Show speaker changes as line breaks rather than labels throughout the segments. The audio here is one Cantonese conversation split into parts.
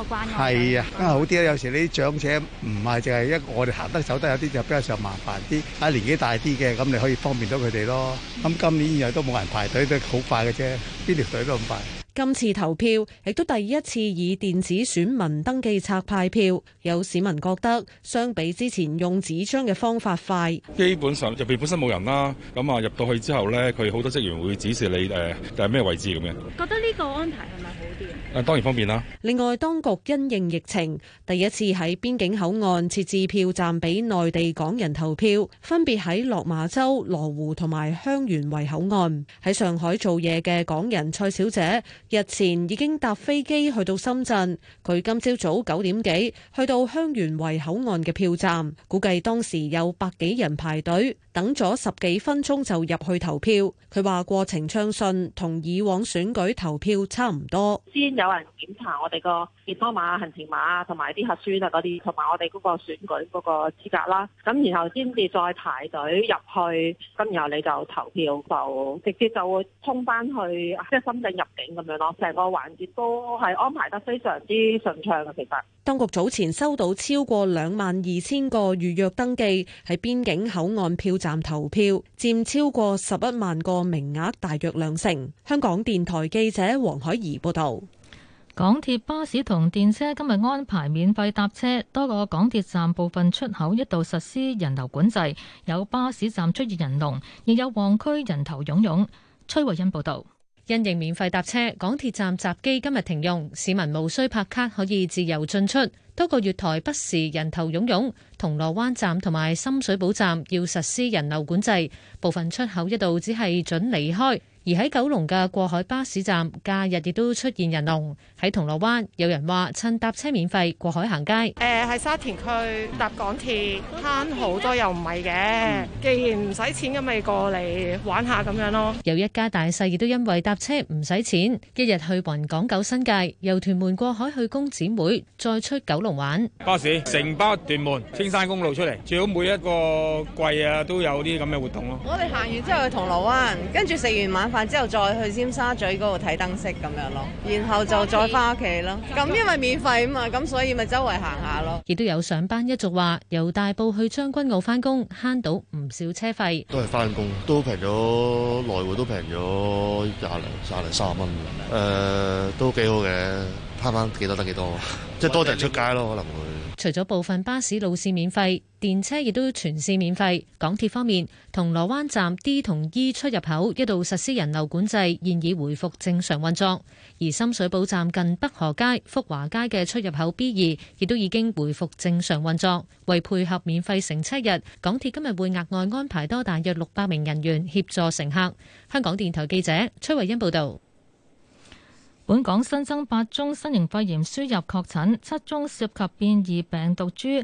嗰個關愛。
係啊，梗係好啲啦。有時呢啲長者唔係淨係一我哋行得走得，有啲就比較上麻煩啲。年紀大啲嘅，咁你可以方便到佢哋咯。咁今年以後都冇人排隊，都好快嘅啫，邊條隊都咁快。
今次投票亦都第一次以電子選民登記冊派票，有市民覺得相比之前用紙張嘅方法快。
基本上入邊本身冇人啦，咁啊入到去之後呢，佢好多職員會指示你係咩位置咁樣。
覺得呢個安排係咪好啲？
當然方便啦。
另外，當局因應疫情，第一次喺邊境口岸設置票站俾內地港人投票，分別喺落馬洲、羅湖同埋香園圍口岸。喺上海做嘢嘅港人蔡小姐日前已經搭飛機去到深圳，佢今朝早9點幾去到香園圍口岸嘅票站，估計當時有100幾人排隊，等咗10幾分鐘就入去投票。佢話過程暢順，同以往選舉投票差唔多。
先有人檢查我哋個健康碼、行程碼同埋啲核酸啊嗰啲，同埋我哋嗰個選舉嗰個資格啦。咁然後先至再排隊入去，咁然後你就投票，就直接就會通翻去即係深圳入境咁樣咯。成個環節都係安排得非常之順暢嘅。其實
當局早前收到超過22000個預約登記，喺邊境口岸票站投票，佔超過11萬個名額，大約20%。香港電台記者黃海怡報道。
港鐵巴士同電車今日安排免費搭車，多個港鐵站部分出口一度實施人流管制，有巴士站出現人龍，亦有旺區人頭湧湧。崔慧欣報道。
因應免費搭車，港鐵站閘機今日停用，市民無需拍卡可以自由進出。多個月台不時人頭湧湧，銅鑼灣站同埋深水埗站要實施人流管制，部分出口一度只係准離開。而喺九龍嘅過海巴士站，假日亦都出現人龍。喺銅鑼灣，有人話趁搭車免費過海行街。
喺沙田區搭港鐵慳好多又唔係嘅，既然唔使錢咁咪過嚟玩下咁樣咯。
有一家大細亦都因為搭車唔使錢，一日去雲港九新界，由屯門過海去工展會，再出九龍玩。
巴士成包屯門青山公路出嚟，最好每一個季啊都有啲咁嘅活動咯。
我哋行完之後去銅鑼灣，跟住食完晚飯之後再去尖沙咀嗰度睇燈飾咁樣咯，然後就再翻屋企咯。咁因為免費啊嘛，咁所以咪周圍行下咯。
亦都有上班一族話，由大埔去將軍澳翻工，慳到唔少車費。
都係翻工，都平咗，來回都平咗廿零30蚊。都幾好嘅，慳翻幾多得幾多，即係多人出街咯，可能會。
除咗部分巴士路線免費，電車亦都全線免費。港鐵方面，銅鑼灣站 D 同 E 出入口一度實施人流管制，現已回復正常運作。而深水埗站近北河街、福華街嘅出入口 B2亦都已經回復正常運作。為配合免費乘車日，港鐵今日會額外安排多大約600名人員協助乘客。香港電台記者崔慧欣報道。本港新增8宗新型肺炎輸入確診，7宗涉及變異病毒株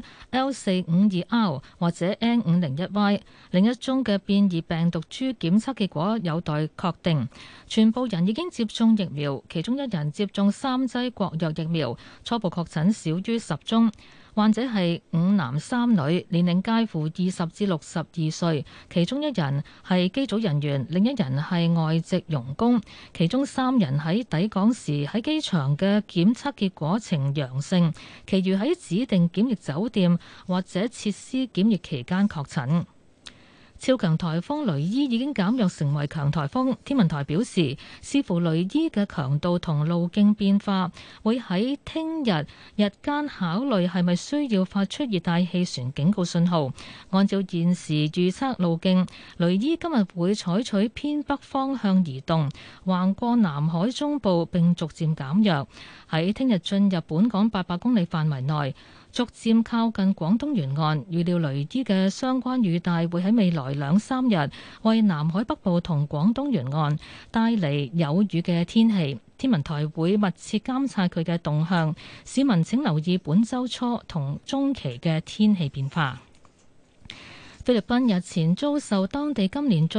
L452R 或者 N501Y， 另一宗嘅變異病毒株檢測結果有待確定。全部人已經接種疫苗，其中1人接種3劑國藥疫苗。初步確診少於10宗。患者係5男3女，年齡介乎20至62歲，其中1人係機組人員，另一人係外籍傭工，其中3人喺抵港時喺機場嘅檢測結果呈陽性，其餘喺指定檢疫酒店或者設施檢疫期間確診。超強颱風雷伊已經減弱成為強颱風，天文台表示，視乎雷伊嘅強度同路徑變化，會喺聽日日間考慮係咪需要發出熱帶氣旋警告信號。按照現時預測路徑，雷伊今日會採取偏北方向移動，橫過南海中部並逐漸減弱，喺聽日進入本港800公里範圍內，逐漸靠近廣東沿岸。預料雷伊嘅相關雨帶會喺未來2-3日為南海北部同廣東沿岸帶嚟有雨嘅天氣。天文台會密切監察佢嘅動向，市民請留意本週初同中期嘅天氣變化。菲律賓日前遭受當地今年最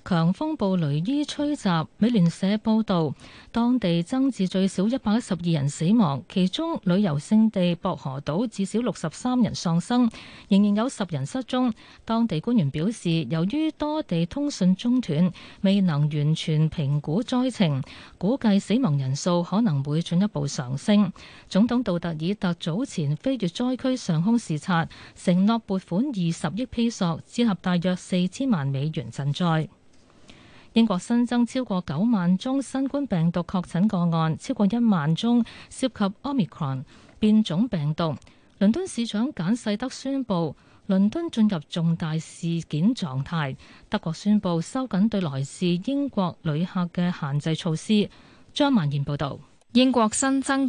強風暴雷伊吹襲。美聯社報道，當地增至最少112人死亡，其中旅遊勝地薄荷島至少63人喪生，仍然有10人失蹤。當地官員表示，由於多地通訊中斷，未能完全評估災情，估計死亡人數可能會進一步上升。總統杜特爾特早前飛越災區上空視察，承諾撥款20億披索，折合大約4000萬美元賑災。英國新增超過9萬宗新冠病毒確診個案，超過1萬宗涉及 Omicron 變種病毒。倫敦市長簡世德宣布，倫敦進入重大事件狀態。德國宣布收緊對來自英國旅客嘅限制措施。張曼燕報導。
英國新增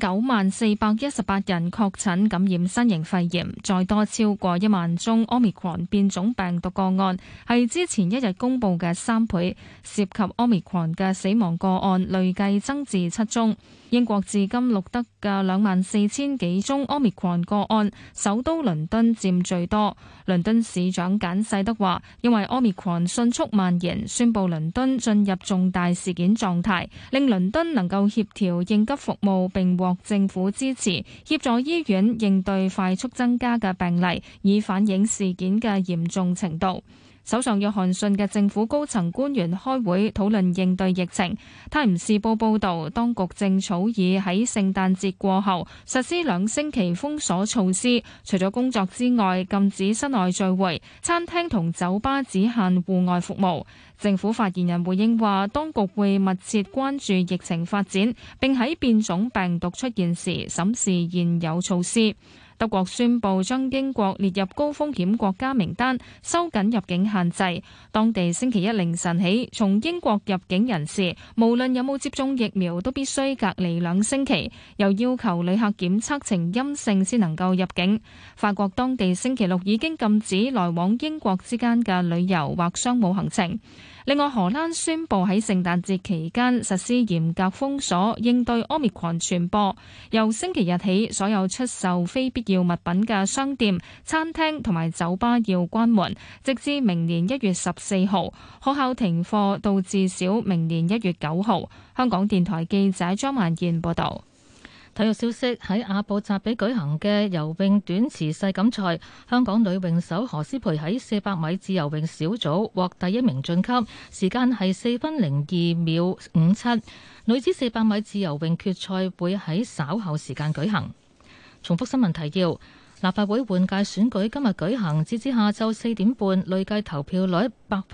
9,418人確診感染新型肺炎，再多超過1萬宗 Omicron 變種病毒個案，係之前一日公布嘅3倍。涉及 Omicron 嘅死亡個案累計增至7宗。英國至今錄得嘅24,000幾宗 Omicron 個案，首都倫敦佔最多。倫敦市長簡世德話，因為 Omicron 迅速蔓延，宣布倫敦進入重大事件狀態，令倫敦能夠協調應急服務並獲政府支持，協助醫院應對快速增加嘅病例，以反映事件嘅嚴重程度。首相約翰遜嘅政府高層官員開會討論應對疫情。泰晤士報報導，當局正草擬喺聖誕節過後實施2星期封鎖措施，除咗工作之外，禁止室內聚會，餐廳同酒吧只限戶外服務。政府發言人回應話，當局會密切關注疫情發展，並喺變種病毒出現時審視現有措施。德國宣布將英國列入高風險國家名單，收緊入境限制。當地星期一凌晨起，從英國入境人士無論有冇接種疫苗都必須隔離2星期，又要求旅客檢測呈陰性先能夠入境。法國當地星期六已經禁止來往英國之間嘅旅遊或商務行程。另外，荷蘭宣布喺聖誕節期間實施嚴格封鎖，應對 Omicron 傳播。由星期日起，所有出售非必要物品嘅商店、餐廳同埋酒吧要關門，直至明年1月14號。學校停課到至少明年1月9號。香港電台記者張曼燕報導。
體育消息，喺阿布扎比舉行嘅游泳短池世錦賽，香港女泳手何詩蓓喺400米自由泳小組獲第1名晉級，時間係4分02秒57。女子400米自由泳決賽會喺稍後時間舉行。重複新聞提要：立法會換屆選舉今日舉行，截至下晝4點半，累計投票率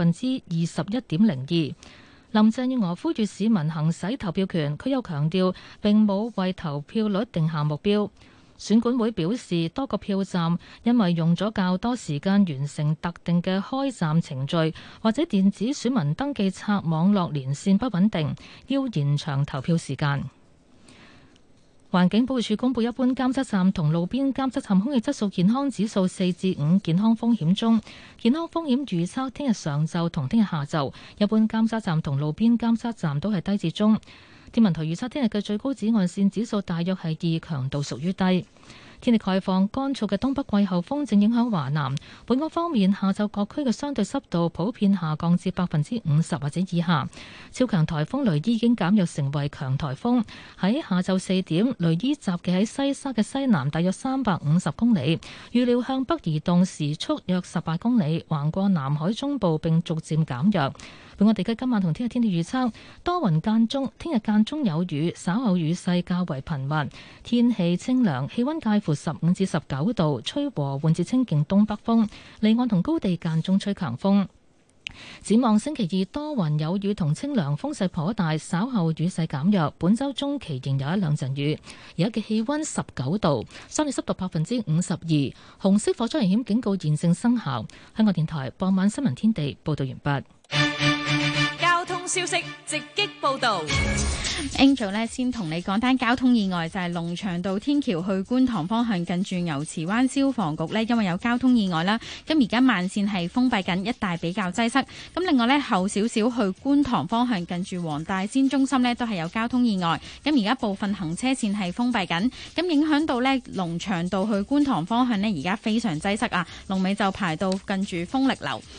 21.02%。林鄭月娥呼籲市民行使投票權，佢又強調並冇為投票率定下目標。選管會表示，多個票站因為用咗較多時間完成特定嘅開站程序，或者電子選民登記冊網絡連線不穩定，要延長投票時間。環境保護署公布，一般監測站同路邊監測站空氣質素健康指數4至5，健康風險中。健康風險預測聽日上晝同聽日下晝，一般監測站同路邊監測站都係低至中。天文台預測聽日嘅最高紫外線指數大約係2，強度屬於低。天氣概況，乾燥嘅東北季候風正影響華南。本港方面，下晝各區嘅相對濕度普遍下降至50%或者以下。超強颱風雷伊已經減弱成為強颱風。喺下晝4點，雷伊集結喺西沙嘅西南大約350公里，預料向北移動，時速約18公里，橫過南海中部並逐漸減弱。本港地區今晚同聽日天氣預測，多雲間中，聽日間中有雨，稍後雨勢較為頻密，天氣清涼，氣溫介乎15至19度，吹和緩至清勁東北風，離岸同高地間中吹強風。展望星期2，多雲有雨同清涼，風勢頗大，稍後雨勢減弱。本週中期仍有1-2陣雨。而家嘅氣溫19度，相對濕度52%，紅色火災危險警告現正生效。香港電台傍晚新聞天地報道完畢。
交通消息直擊報道。
Angel 呢先同你講單交通意外，就係龍翔道天橋去觀塘方向近住牛池灣消防局呢，因為有交通意外啦，咁而家慢線係封閉緊，一帶比較擠塞。咁另外呢，後少少去觀塘方向近住黃大仙中心呢，都係有交通意外，咁而家部分行車線係封閉緊，咁影響到呢龍翔道去觀塘方向呢，而家非常擠塞啊，龍尾就排到近住豐力樓。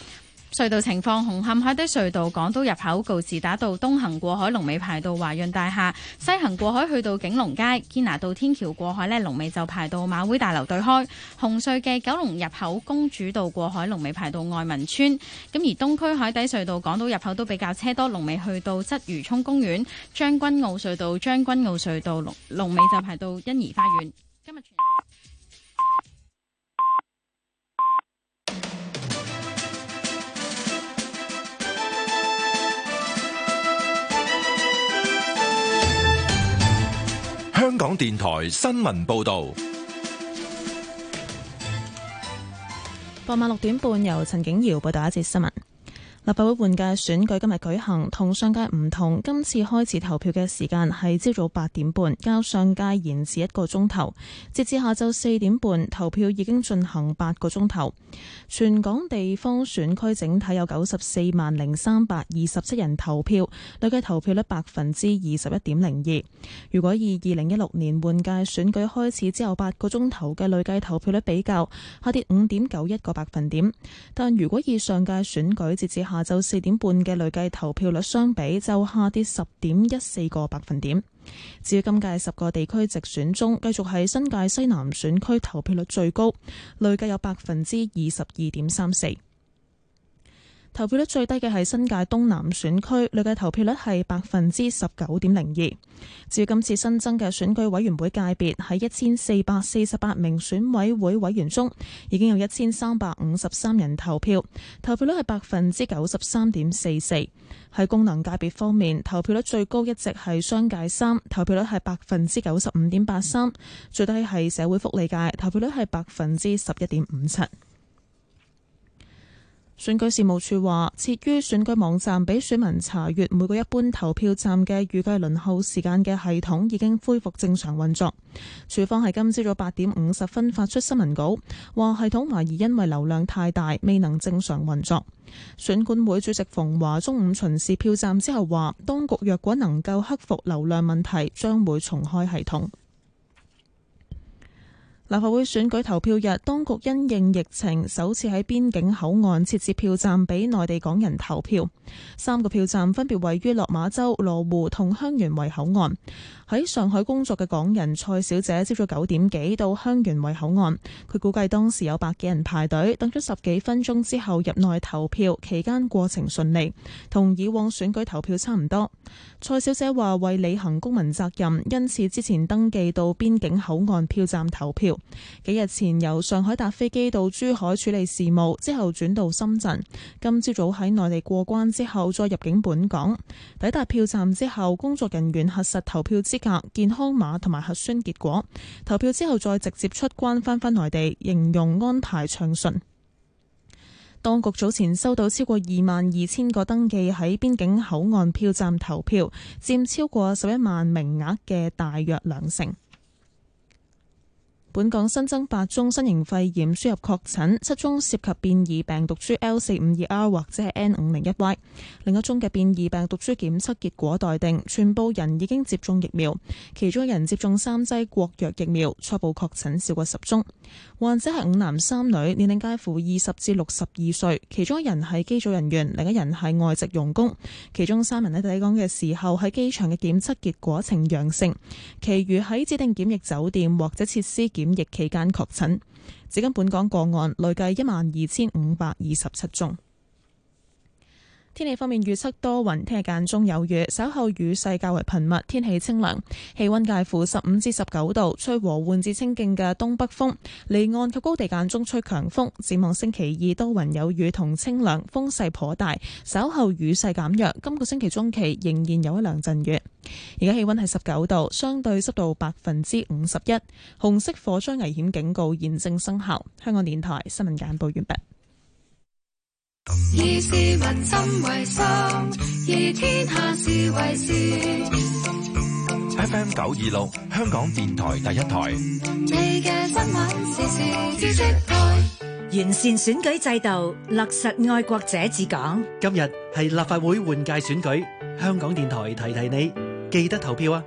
隧道情況：紅磡海底隧道港島入口告士打道東行過海龍尾排到華潤大廈，西行過海去到景隆街堅拿道天橋過海呢，龍尾就排到馬會大樓對開。紅隧嘅九龍入口公主道過海龍尾排到愛民村。咁而東區海底隧道港島入口都比較車多，龍尾去到鰂魚涌公園。將軍澳隧道龍尾就排到欣怡花園。今日
香港電台新聞報道，
傍晚6點半由陳景瑤報道一節新聞。立法會換屆選舉今日舉行，同上屆唔同，今次開始投票嘅時間係朝早8點半，較上屆延遲1個鐘頭。截至下晝4點半，投票已經進行8個鐘頭。全港地方選區整體有940327人投票，累計投票率21.02%。如果以2016年換屆選舉開始之後8個鐘頭嘅累計投票率比較，下跌5.91個百分點。但如果以上屆選舉截至下晝4點半嘅累計投票率相比，就下跌10.14個百分點。至於今屆10個地區直選中，繼續係新界西南選區投票率最高，累計有22.34%。投票率最低嘅係新界東南選區，累計投票率係19.02%。至於今次新增嘅選舉委員會界別，喺1448名選委會委員中，已經有1353人投票，投票率係93.44%。喺功能界別方面，投票率最高一直係商界3，投票率係95.83%，最低係社會福利界，投票率係11.57%。選舉事務處話，設於選舉網站俾選民查閱每個一般投票站嘅預計輪候時間嘅系統已經恢復正常運作。處方係今朝早8點50分發出新聞稿，話系統懷疑因為流量太大，未能正常運作。選管會主席馮華中午巡視票站之後話，當局若果能夠克服流量問題，將會重開系統。立法會選舉投票日，當局因應疫情，首次喺邊境口岸設置票站俾內地港人投票。3個票站分別位於落馬洲、羅湖同香園圍口岸。喺上海工作嘅港人蔡小姐朝早9點幾到香園圍口岸，佢估計當時有100幾人排隊，等咗10幾分鐘之後入內投票，期間過程順利，同以往選舉投票差唔多。蔡小姐話為履行公民責任，因此之前登記到邊境口岸票站投票。幾日前由上海搭飛機到珠海處理事務，之後轉到深圳。今朝早喺內地過關之後再入境本港。抵達票站之後，工作人員核實投票資格、健康碼同埋核酸結果。投票之後再直接出關返內地，形容安排暢順。當局早前收到超過22,000個登記喺邊境口岸票站投票，佔超過11萬名額嘅大約2成。本港新增8宗新型肺炎輸入確診，7宗涉及變異病毒株 L452R 或者係 N501Y， 另一宗嘅變異病毒株檢測結果待定，全部人已經接種疫苗，其中一人接種3劑國藥疫苗，初步確診少過10宗。患者係5男3女，年齡介乎20至62歲，其中一人係機組人員，另一人係外籍傭工，其中3人喺抵港嘅時候喺機場嘅檢測結果呈陽性，其餘喺指定檢疫酒店或者設施檢疫期間確診。至今本港個案累計12,527宗。天氣方面預測多雲，聽日間中有雨，稍後雨勢較為頻密，天氣清涼，氣溫介乎15至19度，吹和緩至清勁嘅東北風，離岸及高地間中吹強風。展望星期2多雲有雨同清涼，風勢頗大，稍後雨勢減弱。今個星期中期仍然有一兩陣雨。而家氣溫係19度，相對濕度51%，紅色火災危險警告現正生效。香港電台新聞簡報完畢。
以市民心為心，以天下事為事。
FM 926，香港電台第一台。
你嘅新聞時事知識台。
完善選舉制度，落實愛國者治港。
今日係立法會換屆選舉，香港電台提你，記得投票啊！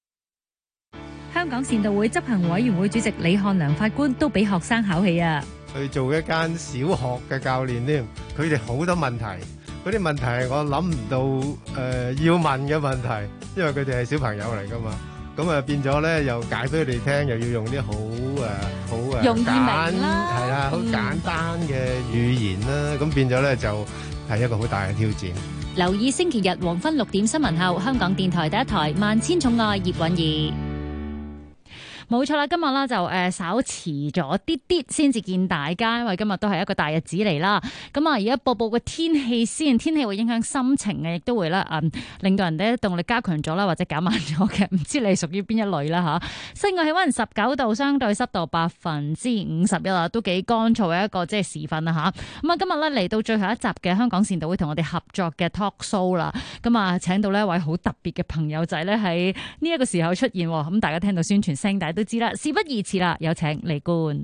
香港善導會執行委員會主席李漢良法官都俾學生考起啊！ 去做一間小學嘅教練添，佢哋好多問題，嗰啲問題係我諗唔到要問嘅問題，因為佢哋係小朋友嚟㗎嘛。咁啊變咗咧，又解俾佢哋聽，又要用啲好
容易明啦，
係啦，好簡單嘅語言啦。咁變咗咧就係一個好大嘅挑戰。
留意星期日黃昏6點新聞後，香港電台第一台萬千寵愛葉韻儀。
冇錯啦，今日啦就稍遲咗啲啲先至見大家，因為今日都係一個大日子嚟啦。咁啊，而家報嘅天氣先，天氣會影響心情嘅，亦都會咧令到人哋動力加強咗啦，或者減慢咗嘅。唔知你係屬於邊一類啦嚇？室外氣溫19度，相對濕度51%啦，都幾乾燥嘅一個即係時分啦嚇。咁啊，今日咧嚟到最後一集嘅香港善導會同我哋合作嘅 talk show 啦。咁啊，請到呢一位好特別嘅朋友仔咧喺呢一個時候出現，咁大家聽到宣傳聲帶都知啦，事不宜遲啦，有請李官。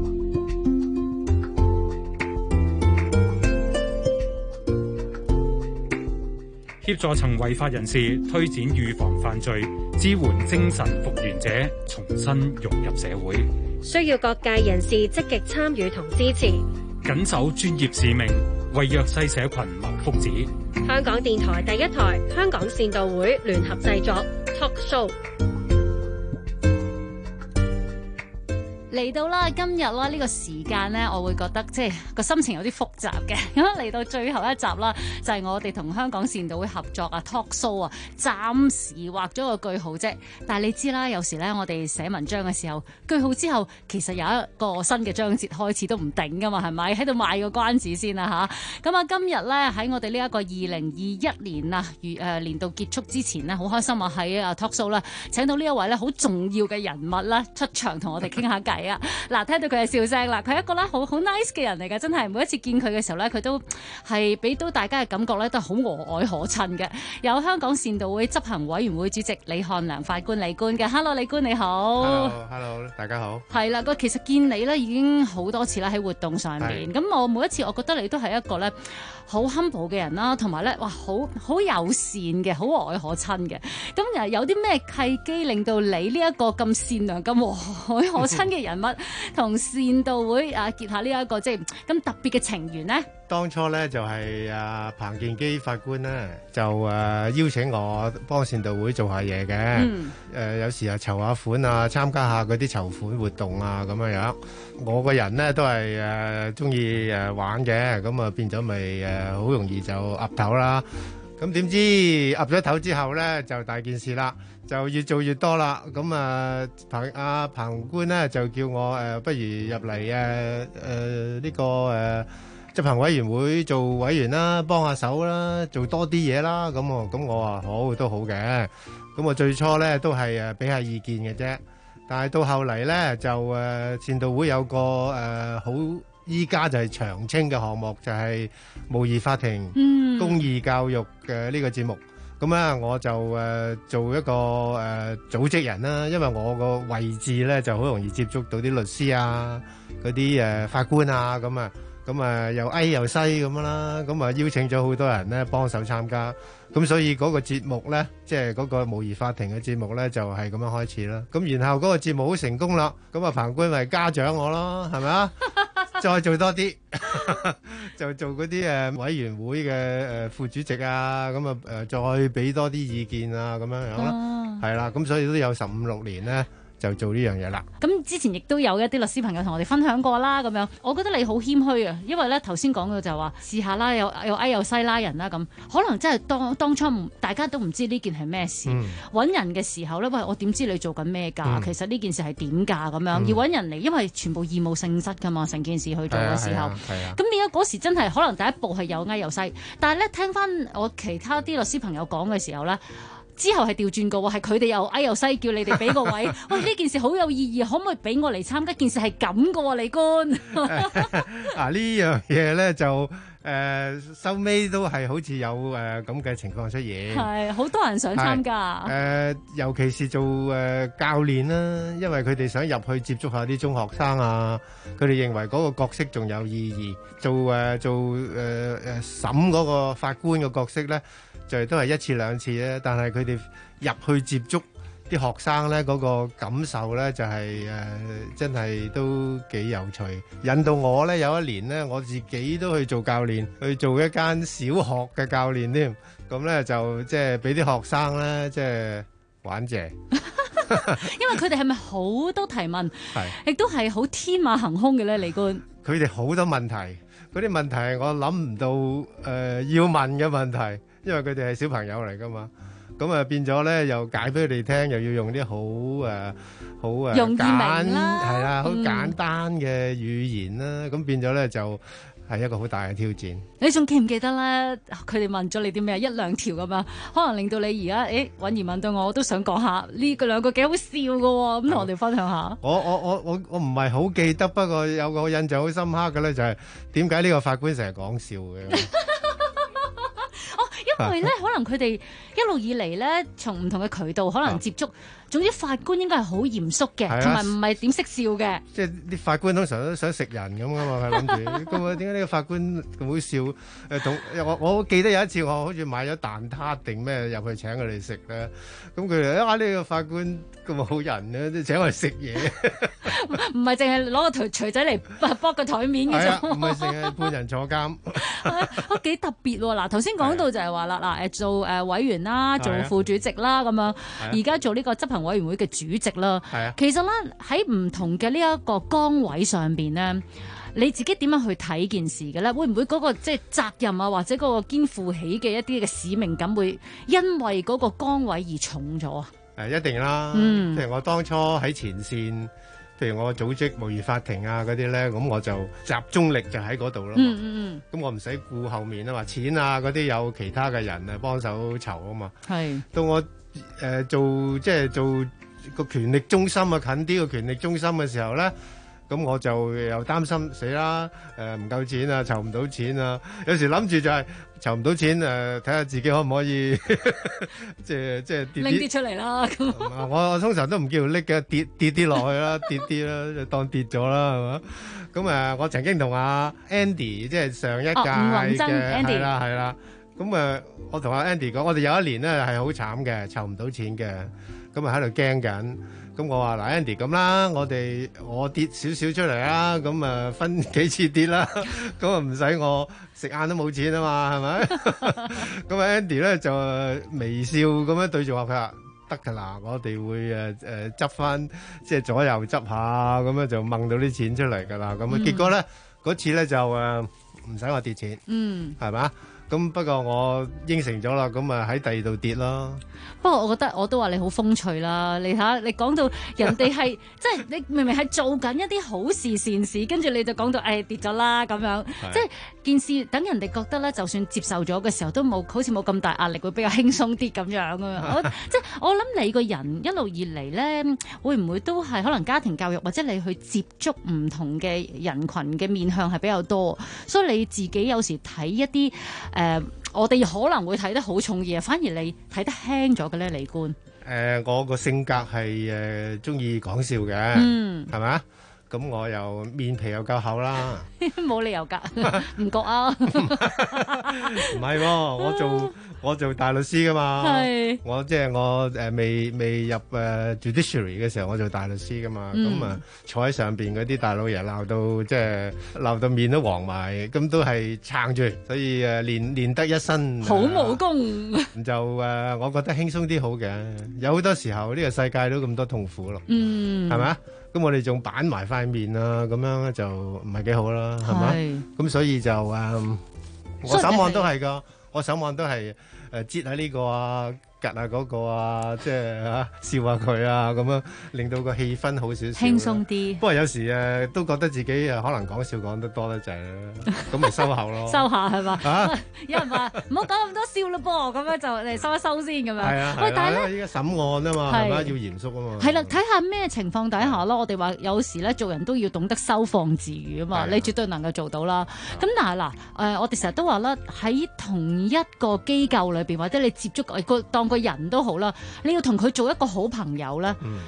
協助曾違法人士推展預防犯罪，支援精神復原者重新融入社會，
需要各界人士積極參與同支持，
緊守專業使命，為弱勢社群謀福祉。
香港電台第一台，香港善導會聯合製作 Talk Show。
嚟到啦，今日啦呢個時間呢，我會覺得即係個心情有啲複雜嘅。咁嚟到最後一集啦，就係我哋同香港善導會合作啊 talk show 啊，暫時畫咗個句號啫。但係你知啦，有時咧我哋寫文章嘅時候，句號之後其實有一個新嘅章節開始都唔定噶嘛，係咪？喺度賣個關子先啦吓。咁啊，今日咧喺我哋呢一個2021年啊年度結束之前呢，好開心啊喺啊 talk show 啦，請到呢一位咧好重要嘅人物啦出場同我哋傾下偈。嗱，聽到佢嘅笑聲啦，佢係一個咧好 nice 嘅人嚟嘅，真係每一次見佢嘅時候咧，佢都係俾到大家嘅感覺咧，都係好和藹可親嘅。有香港善導會執行委員會主席李漢良法官李官嘅 ，Hello 李官你好
，Hello 大家好。係
啦，其實見你咧已經好多次啦喺活動上面，咁我每一次我覺得你都係一個咧好 humble 嘅人啦，同埋咧哇好友善嘅，好和藹可親嘅。咁有啲咩契機令到你呢一個咁善良、咁和藹可親嘅人物同善導會結下呢一個即係咁特別嘅情緣呢？
當初咧就係彭建基法官咧就邀請我幫善導會做下嘢嘅，有時籌下款啊，參加下嗰啲籌款活動啊咁樣。我個人咧都係中意玩嘅，咁啊變咗咪好容易就岌頭啦。咁點知岌咗頭之後咧就大件事啦，就越做越多啦。咁彭官咧就叫我不如入嚟呢個執行委員會做委員啦，幫下手啦，做多啲嘢啦。咁我話好都好嘅。咁我最初咧都係俾下意見嘅啫，但係到後嚟咧就善導會有個好依家就係長青嘅項目，就係模擬法庭公義教育嘅呢個節目。咁咧我就做一個組織人啦，因為我個位置咧就好容易接觸到啲律師啊，嗰啲法官啊咁啊又 A 又西咁啦，咁啊邀請咗好多人咧幫手參加，咁所以嗰個節目咧，即係嗰個模擬法庭嘅節目咧，就係咁樣開始啦。咁然後嗰個節目好成功啦，咁啊彭官咪嘉獎我咯，係咪啊？再做多啲，就做嗰啲委員會嘅副主席啊，咁啊再俾多啲意見啊，咁樣樣啦，係啦，咁所以都有15-16年咧。就做呢樣嘢啦。咁
之前亦都有一啲律師朋友同我哋分享過啦，咁樣我覺得你好謙虛啊，因為咧頭先講到就話試下啦，又嗌又西拉人啦，咁可能真係當初大家都唔知呢件係咩事，揾人嘅時候咧，喂，我點知你做緊咩㗎？其實呢件事係點㗎？咁樣要揾人嚟，因為全部義務性質㗎嘛，成件事去做嘅時候，咁變咗嗰時真係可能第一步係又嗌又西，但係咧聽翻我其他啲律師朋友講嘅時候咧。之後係調轉過喎，係佢哋又嗌又西叫你哋俾個位，喂，呢件事好有意義，可唔可以俾我嚟參加？件事係咁嘅喎，李官。
呢樣嘢咧就收尾都係好似有咁嘅情況出現。係好多人想參加。尤其是做教練啦，因為佢哋想入去接觸下啲中學生啊，佢哋認為嗰個角色仲有意義。做審嗰個法官嘅角色咧。就都係1次2次咧，但係佢哋入去接觸啲學生咧嗰個感受咧就係真係都幾有趣，引到我咧有一年咧我自己都去做教練，去做一間小學嘅教練添。咁咧就即係俾啲學生咧即係玩謝。
因為佢哋係咪好多提問，亦都係好天馬行空嘅咧？李官，
佢哋好多問題，嗰啲問題我諗唔到要問嘅問題，因為佢哋係小朋友嚟噶嘛。咁啊變咗咧，又解俾佢哋聽，又要用啲好
容易明啦，
係啦，好簡單嘅語言啦。咁變咗咧就係一個好大嘅挑戰。
你仲記唔記得咧？佢哋問咗你啲咩？一兩條咁樣，可能令到你而家允兒問到我都想講下呢個兩個幾好笑㗎喎。咁同我哋分享下。我
唔係好記得，不過有個印象好深刻嘅咧，就係點解呢個法官成日講笑嘅？
因為咧，可能佢哋一路以嚟咧，從唔同嘅渠道可能接觸，總之法官應該係好嚴肅嘅，同埋唔係點識笑嘅。即係啲法官通常都想食人咁噶嘛，諗住咁啊？點解呢個法官咁好笑？我記得有一次我好似買咗蛋撻定咩入去請佢哋食咧，咁佢哋呢個法官咁好人咧，即請我哋食嘢，唔係淨係攞個錘仔嚟剝個台面嘅啫，唔係淨係判人坐監。 都幾特別喎！嗱，頭先講到就係話啦，嗱做委員啦，做副主席啦，咁樣而家做呢個執行委員會嘅主席啦。其實咧喺唔同嘅呢一個崗位上邊咧，你自己點樣去睇件事嘅咧？會唔會嗰個即係責任啊，或者嗰個肩負起嘅一啲嘅使命感，會因為嗰個崗位而重咗啊？
一定啦。譬如我當初喺前線。譬如我組織模擬法庭啊嗰啲咧，咁我就集中力就喺嗰度咯。咁我唔使顧後面啊嘛，錢啊嗰啲有其他嘅人啊幫手籌啊嘛。到我做個權力中心啊，近啲個權力中心嘅時候咧，咁我就又擔心死啦，唔夠錢啊，籌唔到錢啊。有時諗住就係籌唔到錢，睇下自己可唔可以即係拎啲出嚟啦。我通常都唔叫拎嘅，跌啲落去啦，跌啲啦，就當跌咗啦，係嘛？咁我曾經同阿 Andy 即係上一屆嘅係啦。咁我同阿 Andy 講，我哋有一年咧係好慘嘅，籌唔到錢嘅，咁喺度驚緊。咁我話嗱 Andy 咁啦，我跌少少出嚟啦，咁分幾次跌啦，咁唔使我食晏都冇錢啊嘛，係咪？咁Andy 咧就微笑咁樣對住我，佢話得㗎啦，我哋會執翻即係左右執下，咁樣就掹到啲錢出嚟㗎啦。咁結果咧嗰次咧就唔使我跌錢，係咪？咁不過我應承咗啦，咁喺第二度跌咯。
不過我覺得我都話你好風趣啦，你睇下你講到人哋係即係你明明係做緊一啲好事善事，跟住你就講到跌咗啦咁樣，即係件事等人哋覺得咧，就算接受咗嘅時候都好似冇咁大壓力，會比較輕鬆啲咁樣啊！即係我諗你個人一路以嚟咧，會唔會都係可能家庭教育或者你去接觸唔同嘅人群嘅面向係比較多，所以你自己有時睇一啲我哋可能會睇得好重嘢，反而你睇得輕咗嘅咧，李官。
我個性格係中意講笑嘅，係咪啊？咁我又面皮又夠厚啦，
冇理由㗎，唔覺啊？
唔係喎，我做大律師㗎嘛，我未入judiciary 嘅時候，我做大律師㗎嘛，咁坐喺上邊嗰啲大老爺鬧到面都黃埋，咁都係撐住，所以練得一身
好武功。
就我覺得輕鬆啲好嘅，有好多時候呢個世界都咁多痛苦咯，係咪啊？咁我哋仲板埋塊面啊，咁樣就唔係幾好啦，係咪？咁所以就我手望都係㗎，我手望都係擠下呢個啊，趌下嗰個啊，即係笑下佢啊，咁樣令到個氣氛好少少，
輕鬆啲。不
過有時都覺得自己可能講笑講得多得滯啦，咁咪收口咯。
收下係嘛？有人話唔好講咁多笑咯噃，咁樣就嚟收一收先咁樣。
係啊，喂，但係咧，依家審案啊嘛，係咪要嚴肅啊嘛？
係啦，睇下咩情況底下咯。我哋話有時咧，做人都要懂得收放自如啊嘛。你絕對能夠做到啦。咁但係嗱，我哋成日都話啦，喺同一個機構裏邊，或者你接觸當個人都好啦，你要同佢做一個好朋友咧。當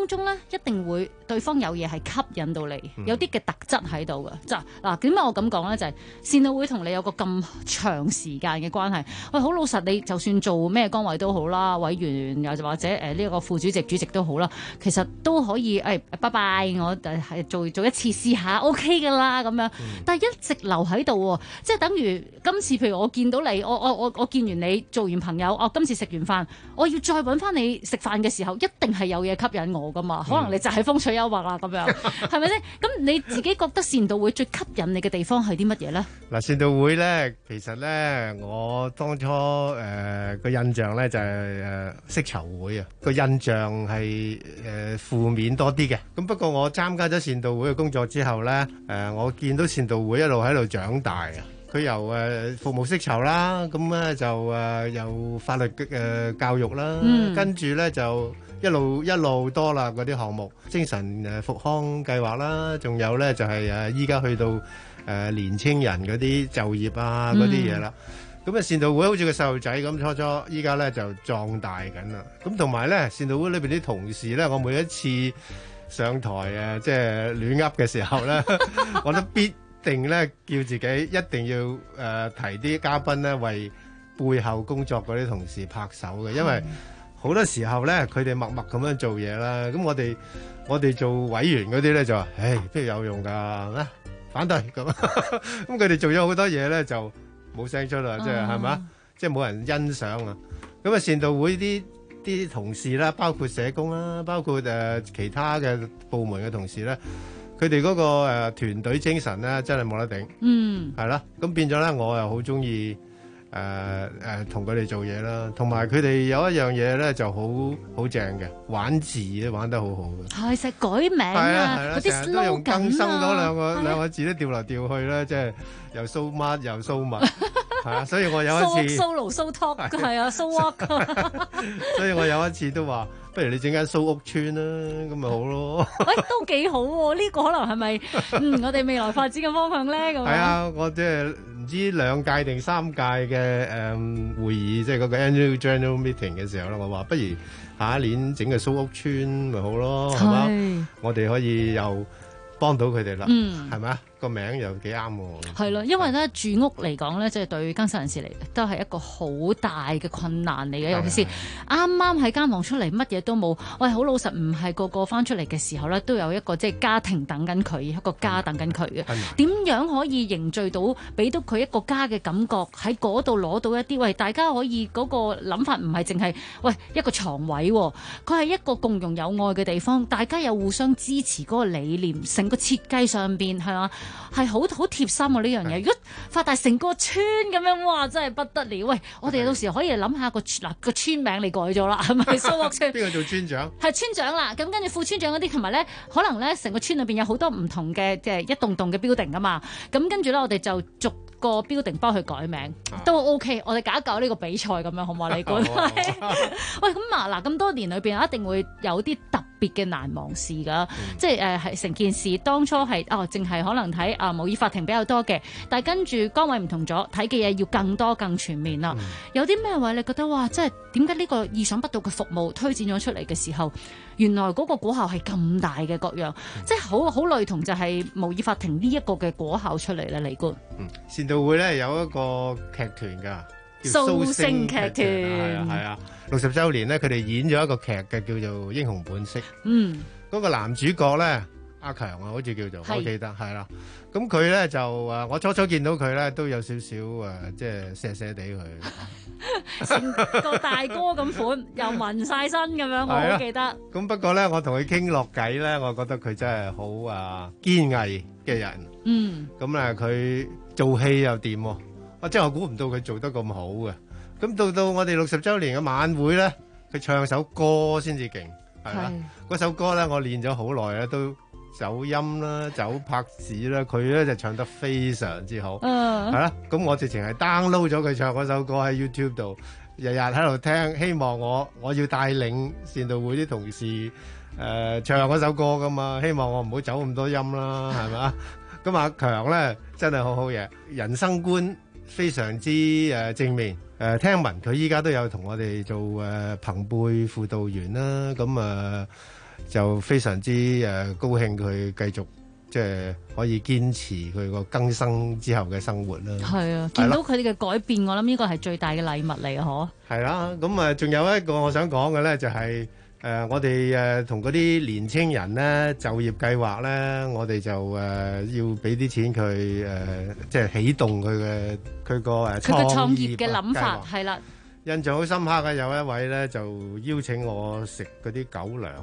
當中咧一定會對方有嘢係吸引到你，有啲嘅特質喺度嘅。就嗱，點解我咁講咧？就係善導會同你有個咁長時間嘅關係。喂，好老實，你就算做咩崗位都好啦，委員又或者呢個副主席、主席都好啦，其實都可以拜拜，我係做一次試下 OK 㗎啦咁樣。但係一直留喺度，即係等於今次譬如我見到你，我見完你做完朋友，今次食完飯，我要再揾翻你食飯嘅時候，一定係有嘢吸引我噶嘛？可能你就係風趣幽默啦咁樣，係咪先？咁你自己覺得善導會最吸引你嘅地方係啲乜嘢咧？
嗱，善導會咧，其實咧，我當初個印象咧就係釋囚會啊，個印象係負面多啲嘅。咁不過我參加咗善導會嘅工作之後咧，我見到善導會一路喺度長大啊。佢由服務釋囚啦，咁咧就由法律教育啦，跟住咧就一路多啦嗰啲項目，精神復康計劃啦，仲有咧就係依家去到年青人嗰啲就業啊嗰啲嘢啦。咁善導會好似個細路仔咁初，依家咧就壯大緊啦。咁同埋咧，善導會裏邊啲同事咧，我每一次上台即係亂噏嘅時候咧，我都必定咧叫自己一定要提啲嘉賓咧為背後工作嗰啲同事拍手嘅，因為好多時候咧佢哋默默咁樣做嘢啦，咁我哋做委員嗰啲咧就話，邊有用㗎？反對咁，咁佢哋做咗好多嘢咧就冇聲出啦，即係嘛，即係冇人欣賞啊。咁善導會啲同事啦，包括社工啦，包括其他嘅部門嘅同事咧。佢哋嗰個團隊精神咧，真係冇得頂。係啦，咁變咗咧，我又好中意同佢哋做嘢啦。同埋佢哋有一樣嘢咧，就好正嘅，玩字咧玩得好好嘅。係成日改名啊，嗰啲 slogan 啊，成日都用更生嗰兩個字咧調嚟調去咧，即係又蘇乜又蘇物，係啊。所以我有一次
蘇盧蘇 talk 係啊，蘇 walk。
所以我有一次都話，不如你整間蘇屋村啦，咁咪好咯。
喂，都幾好喎！呢個可能係咪我哋未來發展嘅方向咧？咁係
啊，我即係唔知2屆定3屆嘅會議，即係嗰個 annual general meeting 嘅時候咧，我話不如下一年整個蘇屋村咪好咯，係嘛？我哋可以又幫到佢哋啦，係咪啊？個名又幾啱喎。係咯，
因為咧住屋嚟講咧，即係對更生人士嚟都係一個好大嘅困難嚟嘅，尤其是啱啱喺間房出嚟，乜嘢都冇。喂，好老實，唔係個個翻出嚟嘅時候咧，都有一個即係家庭等緊佢，一個家等緊佢嘅。點樣可以凝聚到，俾到佢一個家嘅感覺，喺嗰度攞到一啲，喂，大家可以嗰個諗法唔係淨係喂一個床位，佢係一個共融有愛嘅地方，大家有互相支持嗰個理念，成個設計上邊係嘛？係好貼心啊呢樣嘢！如果發大成個村咁樣，哇，真係不得了！喂，我哋到時可以諗下個村名你改咗啦，係咪蘇屋村？
邊個做村長？
係村長啦，咁跟住副村長嗰啲，同埋咧，可能咧成個村裏邊有好多唔同嘅即係一棟棟嘅 building 噶嘛，咁跟住咧我哋就逐個 building 幫佢改名，都 OK。我哋搞一搞呢個比賽咁樣，好唔好？你估？喂，咁嗱咁多年裏邊，一定會有啲特別嘅難忘事㗎，即係係成件事當初係淨係可能睇模擬法庭比較多嘅，但係跟住崗位唔同咗，睇嘅嘢要更多更全面啦。有啲咩位你覺得哇，即係點解呢個意想不到嘅服務推展咗出嚟嘅時候，原來嗰個果效係咁大嘅各樣，即係好類同就係模擬法庭呢一個嘅果效出嚟咧，李官。
善導會咧有一個劇團㗎，叫
蘇星劇團，
係啊，60週年咧，佢哋演咗一個劇嘅叫做《英雄本色》。嗰個男主角咧，阿強啊，好似叫做，我記得係啦。咁佢咧就我初初見到佢咧都有少少即係錫錫地佢，
成個大哥咁款，又紋晒身咁樣，我好記得。
咁不過咧，我同佢傾落偈咧，我覺得佢真係好堅毅嘅人。咁咧佢做戲又掂喎，即係我估唔到佢做得咁好嘅。咁到我哋60週年嘅晚會咧，佢唱首歌先至勁，係啦。嗰首歌咧，我練咗好耐咧，都走音啦、走拍子啦，佢咧就唱得非常之好，係啦。咁我直情係 download 咗佢唱嗰首歌喺 YouTube 度，日日喺度聽，希望我要帶領善導會啲同事唱嗰首歌噶嘛，希望我唔好走咁多音啦，係咪啊？咁阿強咧真係好好嘢，人生觀非常之正面。聽聞佢依家都有同我哋做朋輩輔導員啦，咁就非常之高興佢繼續即係可以堅持佢個更生之後嘅生活啦。
係啊，見到佢哋嘅改變，我諗呢個係最大嘅禮物嚟嘅，嗬。係
啦，咁仲有一個我想講嘅咧，就係我哋同嗰啲年青人咧就業計劃咧，我哋就要俾啲錢佢即係起動佢個
創業嘅諗法，係啦。
印象好深刻嘅有一位咧就邀請我食嗰啲狗糧。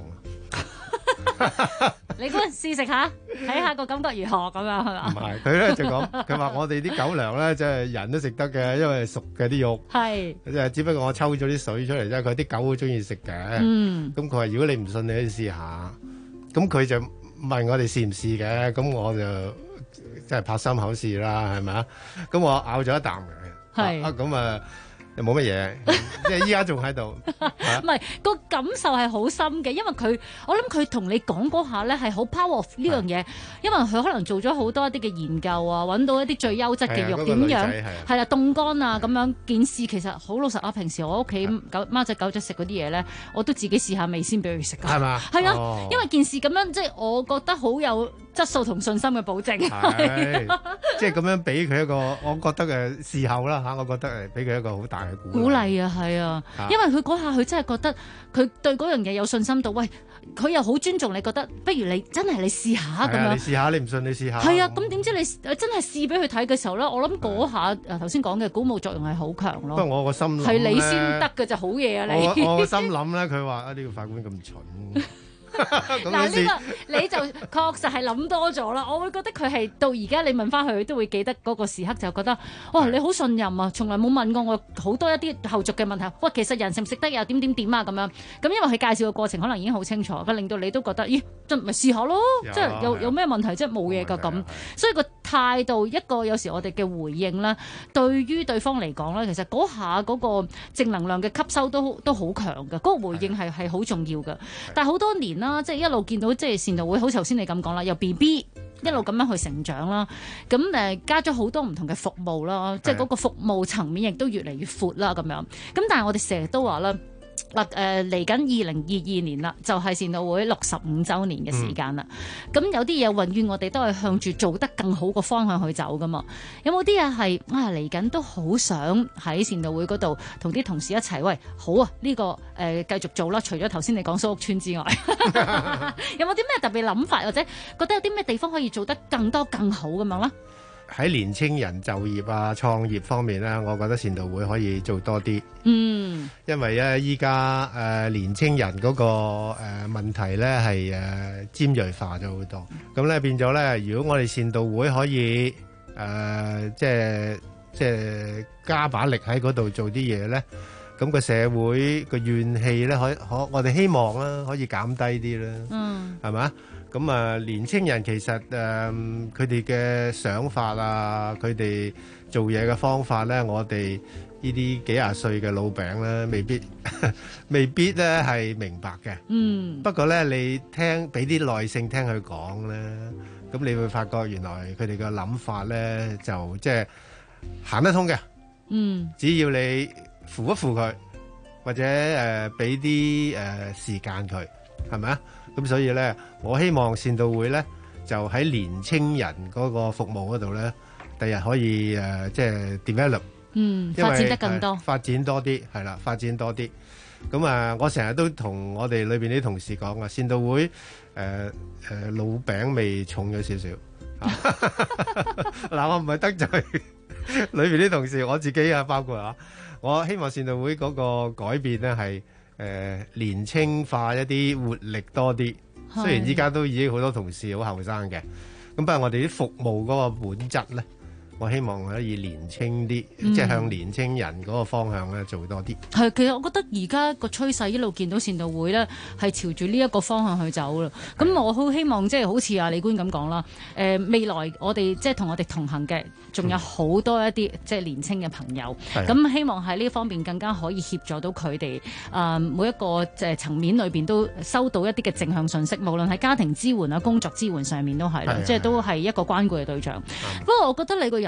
你嗰陣試食下，睇下個感覺如何咁樣係嘛？
唔係，佢咧就講，佢話我哋啲狗糧咧，即係人都食得嘅，因為熟嘅啲肉。係，只不過我抽咗啲水出嚟啫。佢啲狗好中意食嘅。咁佢話如果你唔信，你可以試下。咁佢就問我哋試唔試嘅，咁我就即係拍心口試啦，係咪啊？咁我咬咗一啖嘅。係。咁啊。又冇乜嘢，即係依家仲喺度。
唔係個感受係好深嘅，因為我諗佢同你講嗰下咧係好 power 呢樣嘢，因為佢可能做咗好多一啲嘅研究啊，揾到一啲最優質嘅肉點樣係啦凍乾啊咁樣件事其實好老實啊。平時我屋企貓仔狗仔食嗰啲嘢咧，我都自己試下味先俾佢食㗎。係嘛？係啊，因為件事咁樣即係我覺得好有質素同信心嘅保證。係，即係咁樣俾佢一個，我覺得嘅事後啦嚇，我覺得俾佢一個好大鼓勵啊，係啊，因為佢嗰下佢真係覺得佢對嗰樣嘢有信心到，喂，佢又好尊重你，覺得不如你真係你試下咁樣，你試下，你唔信你試下，係啊，咁點知你真係試俾佢睇嘅時候咧，我諗嗰下頭先講嘅鼓舞作用係好強咯。不過我個心諗係你先得嘅就好嘢啊！你我個心諗咧，佢話啊呢個法官咁蠢。嗱呢個你就確實係諗多咗啦，我會覺得佢係到而家你問翻佢都會記得嗰個時刻，就覺得哇你好信任啊，從來冇問過我好多一啲後續嘅問題。哇其實人食唔食得又點點點啊咁樣，咁因為佢介紹嘅過程可能已經好清楚，佢令到你都覺得咦就咪試下咯，即係有咩問題即係冇嘢㗎咁，所以個態度一個有時我哋嘅回應啦，對於對方嚟講咧，其實嗰下嗰個正能量嘅吸收都好強嘅，嗰個回應係好重要嘅。但係好多年啦，即係一路見到即係善導會，好似頭先你咁講啦，由 BB 一路咁樣去成長啦，咁加咗好多唔同嘅服務啦，即係嗰個服務層面亦都越嚟越闊啦咁樣。咁但係我哋成日都話啦。嗱嚟緊2022年啦，就係善導會65週年嘅時間啦。咁有啲嘢永遠我哋都係向住做得更好個方向去走噶嘛。有冇啲嘢係嚟緊都好想喺善導會嗰度同啲同事一齊？喂，好啊，呢個繼續做啦。除咗頭先你講蘇屋村之外，有冇啲咩特別諗法，或者覺得有啲咩地方可以做得更多更好咁樣咧？喺年青人就業啊、創業方面咧，我覺得善導會可以做多啲。因為咧依家年青人嗰個問題咧係尖鋭化咗好多，咁咧變咗咧，如果我哋善導會可以即係加把力喺嗰度做啲嘢咧，咁個社會個怨氣咧可我哋希望啦可以減低啲啦，係咪？咁年青人其實佢哋嘅想法啊，佢哋做嘢嘅方法咧，我哋呢啲幾廿歲嘅老餅咧，未必咧係明白嘅。不過咧，你俾啲耐性聽佢講咧，咁你會發覺原來佢哋嘅諗法咧就即係行得通嘅。只要你扶一扶佢，或者俾啲時間佢，係咪啊？咁所以咧，我希望善導會咧就喺年青人嗰個服務嗰度咧，第日可以即係 develop，發展得更多，發展多啲，係啦，發展多啲。咁我成日都同我哋裏邊啲同事講啊，善導會老餅味重咗少少。嗱，我唔係得罪裏邊啲同事，我自己包括我希望善導會嗰個改變咧係。年青化一啲，活力多啲。雖然依家都已經好多同事好後生嘅，咁不過我哋啲服務嗰個本質咧，我希望可以年青啲，即係向年青人嗰個方向咧做多啲。係，其實我覺得而家個趨勢一路見到善導會咧係朝住呢一個方向去走啦。咁我好希望即係好似李官咁講啦，未來我哋即係同我哋同行嘅，仲有好多一啲即係年青嘅朋友。咁希望喺呢方面更加可以協助到佢哋，每一個層面裏邊都收到一啲嘅正向信息，無論喺家庭支援啊、工作支援上面都係啦，即係都係一個關顧嘅對象。不過我覺得你個人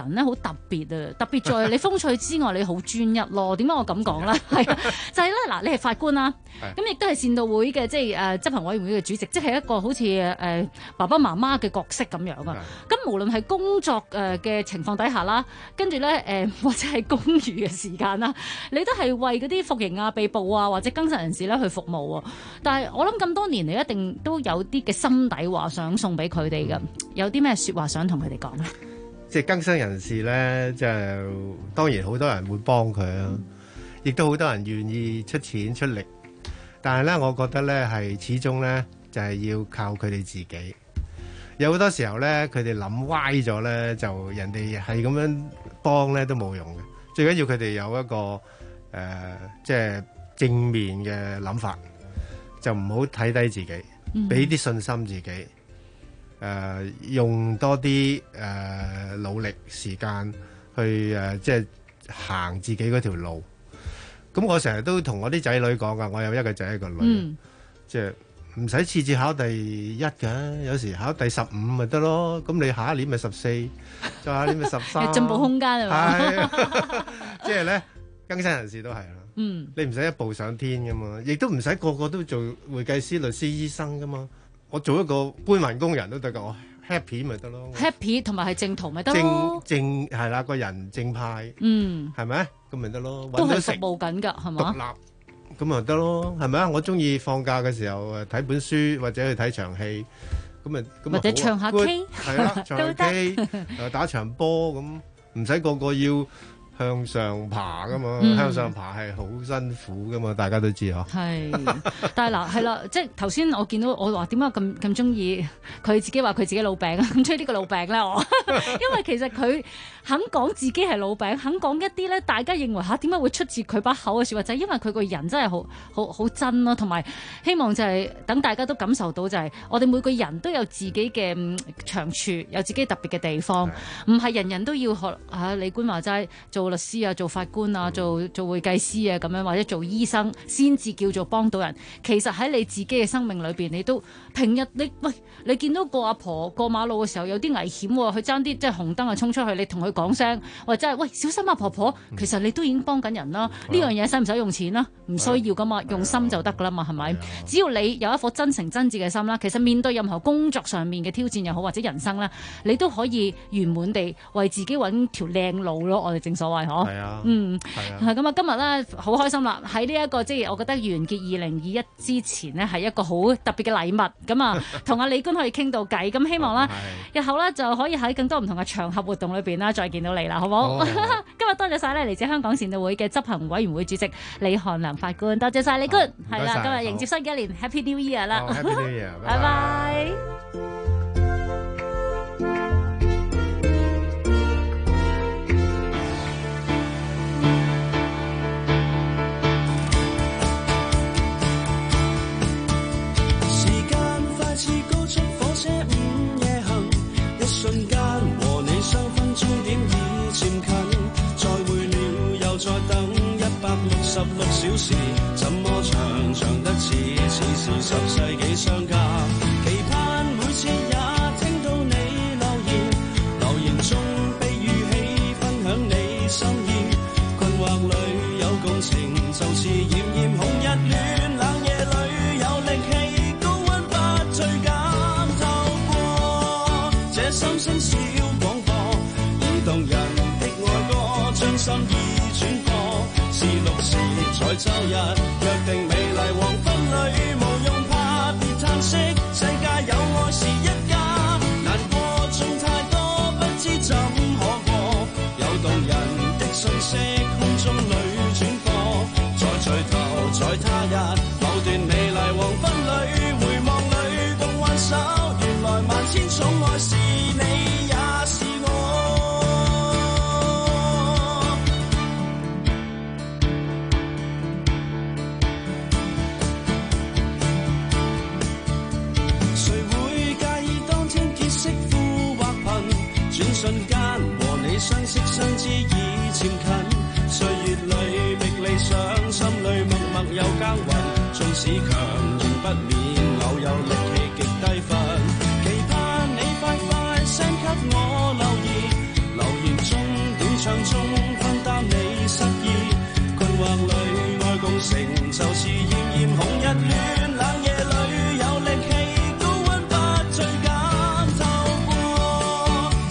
人咧好特別啊，特別在你風趣之外，你好專一咯。點解我咁講咧？係啊，就係咧嗱，你係法官啦，咁亦都係善導會嘅即係執行委員會嘅主席，即係一個好似爸爸媽媽嘅角色咁樣啊。咁無論係工作嘅情況底下啦，跟住咧或者係公餘嘅時間啦，你都係為嗰啲服刑啊、被捕啊或者更生人士咧去服務啊。但係我諗咁多年嚟一定都有啲嘅心底話想送俾佢哋嘅，有啲咩説話想同佢哋講咧？
即係更生人士咧，就當然好多人會幫佢啊，亦都好多人願意出錢出力。但係咧，我覺得咧係始終咧就係要靠佢哋自己。有好多時候咧，佢哋諗歪咗咧，就人哋係咁樣幫咧都冇用嘅。最緊要佢哋有一個即係正面嘅諗法，就唔好睇低自己，俾啲信心自己。用多啲努力時間去即係行自己嗰條路。咁我成日都同我啲仔女講噶，我有一個仔一個女，即係唔使次次考第一嘅，有時考第15咪得咯。咁你下一年咪14，再下一年咪13，
有進步空間係嘛？
係，即係咧，更生人士都係啦。你唔使一步上天噶嘛，亦都唔使個個都做會計師、律師、醫生噶嘛。我做一個搬運工人都得㗎，我 happy 咪得咯
，happy 同埋係正途咪得咯，
正係啦，個人正派，係咪？咁咪得咯，
都係服務緊㗎，係嘛？
獨立咁咪得咯，係咪啊？我中意放假嘅時候睇本書或者去睇場戲，咁
或者唱下 K，
係啦，唱下 K， 打場波咁，唔使個個要向上爬噶嘛，向上爬係好辛苦噶嘛，大家都知嗬。係，
但係嗱係啦，即係頭先我見到我話點解咁中意佢自己話佢自己老餅啊，咁中意呢個老餅咧我，因為其實佢肯講自己係老餅，肯講一啲咧大家認為點解會出自佢把口嘅説話，就係因為佢個人真係好真咯，同埋希望就係等大家都感受到就係我哋每個人都有自己嘅長處，有自己特別嘅地方，唔係人人都要學李官話齋做律師啊，做法官啊，做會計師啊咁樣，或者做醫生先至叫做幫到人。其實喺你自己嘅生命裏邊，你都平日你見到個阿婆過馬路嘅時候有啲危險，佢爭啲即係紅燈啊衝出去，你同佢講聲或者係喂小心啊婆婆，其實你都已經幫緊人啦。呢樣嘢使唔使用錢啦？唔需要噶嘛，用心就得噶啦嘛，係咪？只要你有一顆真誠真摯嘅心啦，其實面對任何工作上面嘅挑戰又好，或者人生啦，你都可以圓滿地為自己揾條靚路咯。我哋正所謂嗬，係啊，係咁啊！今日咧好開心啦，喺呢一個即係我覺得完結2021之前呢，係一個好特別嘅禮物咁啊，同阿李官可以傾到偈，咁希望啦，日後咧就可以喺更多唔同嘅場合活動裏邊啦，再見到你啦，好唔好？今日多謝晒咧嚟自香港善導會嘅執行委員會主席李漢良法官，多謝晒李官，係啦，今日迎接新嘅一年 ，Happy New Year 啦，Happy New Year， 拜拜。
瞬間和你相分，終點已漸近，再會了又再等166小時，怎麼長得似10世紀相隔，期盼每次也聽到你留言中被語氣分享你心意，困惑裏有共情，就似炎紅日戀，冷夜裏有力氣，高溫不退減，透過這心聲小廣播，移動人的愛歌，將心意轉播，是6時在週日，約定美麗黃昏裏，無用怕別嘆息，世界有愛是一家，難過仲太多，不知怎可過，有動人的訊息，空中裏轉播，再聚頭在他日，某段美麗黃昏裏，回望裏共挽手，原來萬千寵愛是你也是我。誰會介意當天結識富或貧？轉瞬間和你相識相知已漸近，歲月裏覓理想，心裏默默有耕耘，縱使強仍不免偶有力氣極低分，期盼你快快 send 給我留言中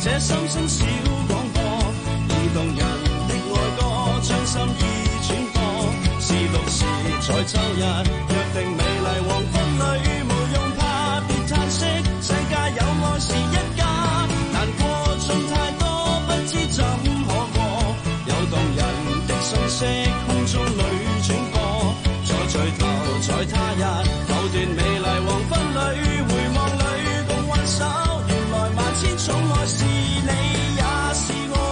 這心聲小廣播，移動人的愛歌，將心意轉播。是綠是在秋日，約定美麗黃昏裏，無用怕別嘆息，世界有愛是一家。難過盡太多，不知怎可過，有動人的訊息，空中裏轉播。在聚頭，在他日，某段美麗黃昏裏，回望裏共挽手，原來萬千寵愛是你也是我。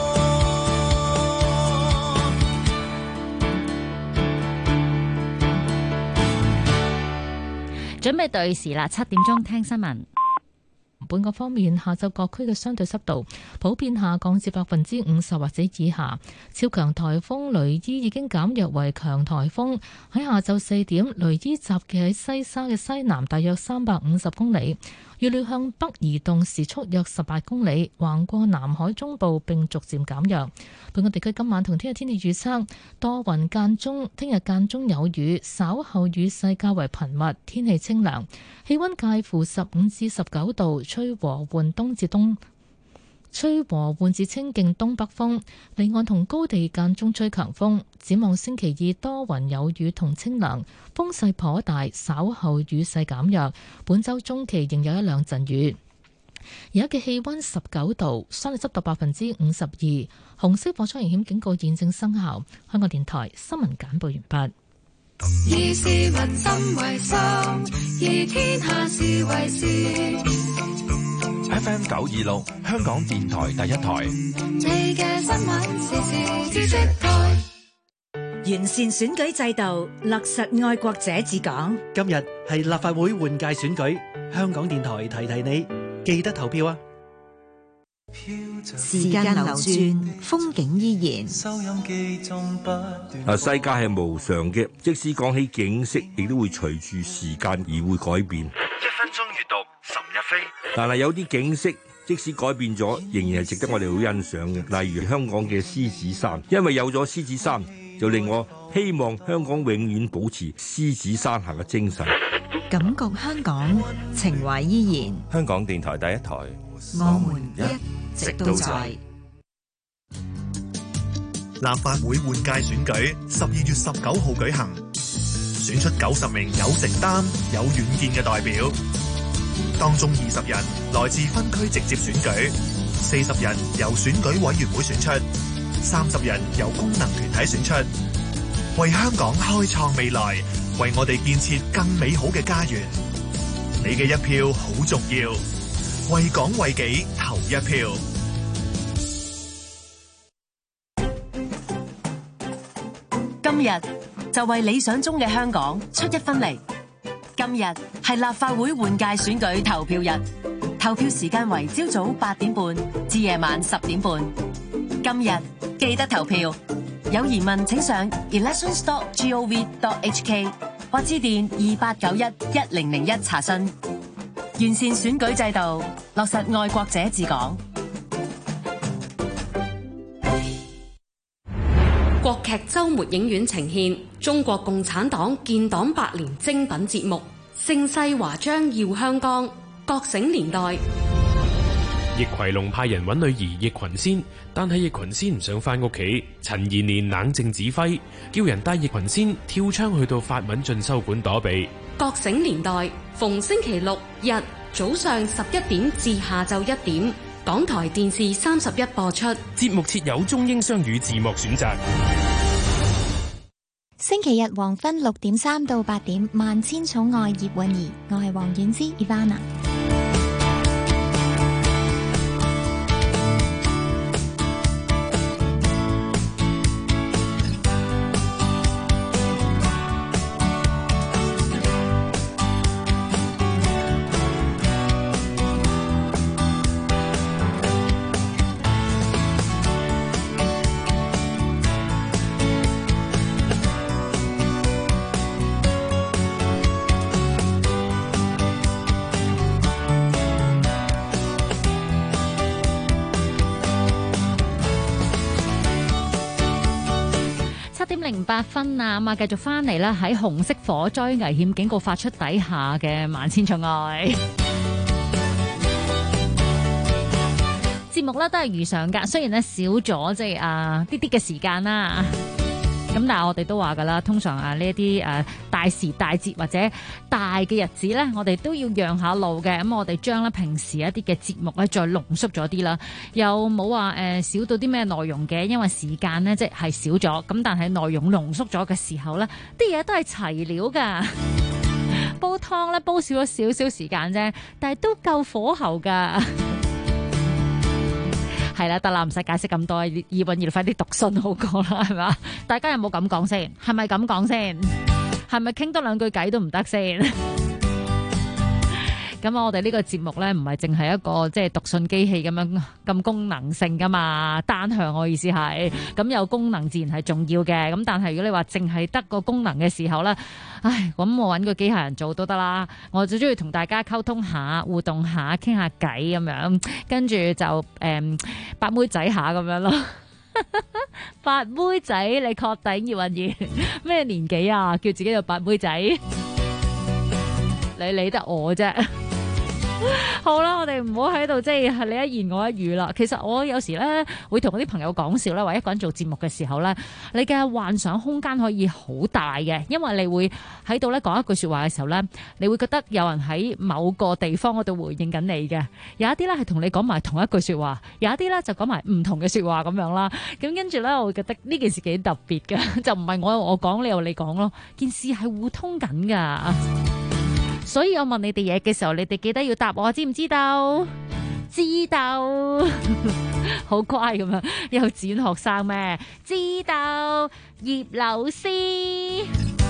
準備對時啦，7點鐘聽新聞。
本港方面，下晝各區嘅相對濕度普遍下降至50%或者以下。超強颱風雷伊已經減弱為強颱風，喺下晝4點，雷伊集結喺西沙嘅西南大約350公里，預料向北移動，時速約18公里，橫過南海中部並逐漸減弱。本港地區今晚同聽日天氣預測多雲間中，聽日間中有雨，稍後雨勢較為頻密，天氣清涼，氣溫介乎15至19度，吹和緩至清勁東北風，離岸同高地間中吹強風。展望星期二多雲有雨同清涼，風勢頗大，稍後雨勢減弱。本週中期仍有一兩陣雨。而家嘅氣溫19度，相對濕度52%，紅色火災危險警告現正生效。香港電台新聞簡報完畢。
以市民心為心，以天下事為事。
FM 926，香港電台第一台。
你嘅新聞時事知識台。
完善選舉制度，落實愛國者治港。
今日係立法會換屆選舉，香港電台提提你，記得投票啊！
時間流轉，風景依然。
世界係無常嘅，即使講起景色，亦都會隨住時間而會改變。
1分鐘閱讀，岑日飛。
但係有啲景色，即使改變咗，仍然係值得我哋好欣賞嘅。例如香港嘅獅子山，因為有咗獅子山，就令我希望香港永遠保持獅子山下嘅精神。
感覺香港，情懷依然。
香港電台第一台，
我們一直都在。
立法會換屆選舉12月19號舉行，選出90名有承擔、有遠見嘅代表，當中20人來自分區直接選舉，40人由選舉委員會選出，30人由功能團體選出，為香港開創未來，為我哋建設更美好嘅家園。你嘅一票好重要，為港為己投一票。
今日就為理想中嘅香港出一分力。今日係立法會換屆選舉投票日，投票時間為朝早8點半至夜晚10點半。今日記得投票，有疑問請上 elections.gov.hk 或致電28911001查詢。完善選舉制度，落實愛國者治港。
國劇周末影院呈現中國共產黨建黨100年精品節目《盛世華章耀香江》，覺醒年代。
易葵龍派人揾女兒易群仙，但係易群仙唔想翻屋企。陳延年冷靜指揮，叫人帶易群仙跳窗去到法文進修館躲避。
覺醒年代逢星期六日早上11點至下晝1點，港台電視31播出。
節目設有中英雙語字幕選擇。
星期日黃昏6點3到8點，萬千寵愛葉韻儀，我係黃婉之 Ivana。
8分啊，咁啊，繼續翻嚟啦！喺紅色火災危險警告發出底下嘅萬千寵愛。
目咧都係如常噶，雖然咧少咗即係啲嘅時間啦。咁但係我哋都話噶啦，通常呢一啲大時大節或者大嘅日子咧，我哋都要讓下路嘅。咁我哋將咧平時一啲嘅節目咧再濃縮咗啲啦，又冇話少到啲咩內容嘅，因為時間咧即係少咗。咁但係內容濃縮咗嘅時候咧，啲嘢都係齊料噶。煲湯咧煲少咗少少時間啫，但係都夠火候噶。係啦，得啦，唔使解釋咁多，葉韻儀快啲讀信好過啦，係嘛？大家有冇咁講先？係咪咁講先？係咪傾多兩句偈都唔得先？咁我哋呢個節目咧，唔係淨係一個即係讀信機器咁樣咁功能性噶嘛，單向我意思係，咁有功能自然係重要嘅。咁但係如果你話淨係得個功能嘅時候咧，唉，咁我搵個機械人做都得啦。我最中意同大家溝通下、互動下、傾下偈咁樣，跟住就八妹仔下咁樣咯。八妹仔，你確定葉韻儀咩年紀啊？叫自己做八妹仔，你理得我啫？好啦，我哋唔好喺度即係你一言我一語啦。其實我有時咧會同我啲朋友講笑咧，話一個人做節目嘅時候咧，你嘅幻想空間可以好大嘅，因為你會喺度咧講一句說話嘅時候咧，你會覺得有人喺某個地方嗰度回應緊你嘅。有一啲咧係同你講埋同一句說話，有一啲咧就講埋唔同嘅說話咁樣啦。咁跟住咧，我會覺得呢件事幾特別嘅，就唔係我講你又你講咯，件事係互通緊噶。所以我問你哋嘢嘅時候，你哋記得要答我，知唔知道？知道，好乖咁樣，幼稚園學生咩？知道，葉老師。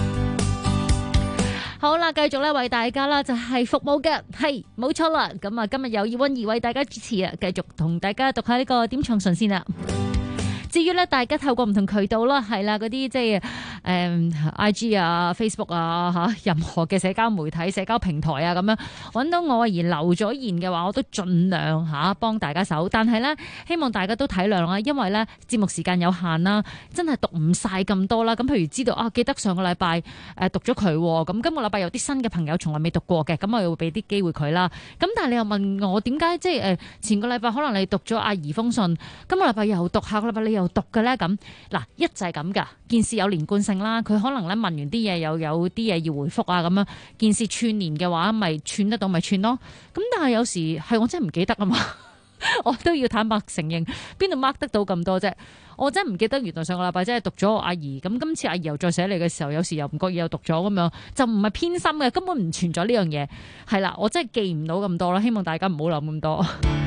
好啦，繼續咧為大家啦，就係服務嘅，係冇錯啦。咁啊，今日有葉韻儀為大家主持啊，繼續同大家讀下呢個點唱順先啦。至於咧，大家透過唔同渠道啦，係啦，嗰啲即係IG 啊、Facebook 啊嚇，任何嘅社交媒體、社交平台啊咁樣揾到我而留咗言嘅話，我都盡量嚇幫大家手。但係咧，希望大家都體諒啦，因為咧節目時間有限啦，真係讀唔晒咁多啦。咁譬如知道啊，記得上個禮拜讀咗佢，咁今個禮拜有啲新嘅朋友從來未讀過嘅，咁我又會俾啲機會佢啦。咁但係你又問我點解即係前個禮拜可能你讀咗阿怡封信，今個禮拜又讀，下個禮拜你又讀嘅咧？咁嗱，一就係咁噶，件事有連貫性啦。佢可能咧問完啲嘢，又有啲嘢要回覆啊，咁樣件事串連嘅話，咪串得到咪串咯。咁但係有時係我真係唔記得啊嘛，我都要坦白承認，邊度 mark 得到咁多啫？我真係唔記得，原來上個禮拜真係讀咗阿怡，咁今次阿怡又再寫嚟嘅時候，有時又唔覺意又讀咗咁樣，就唔係偏心嘅，根本唔存在呢樣嘢。係啦，我真係記唔到咁多啦，希望大家唔好諗咁多。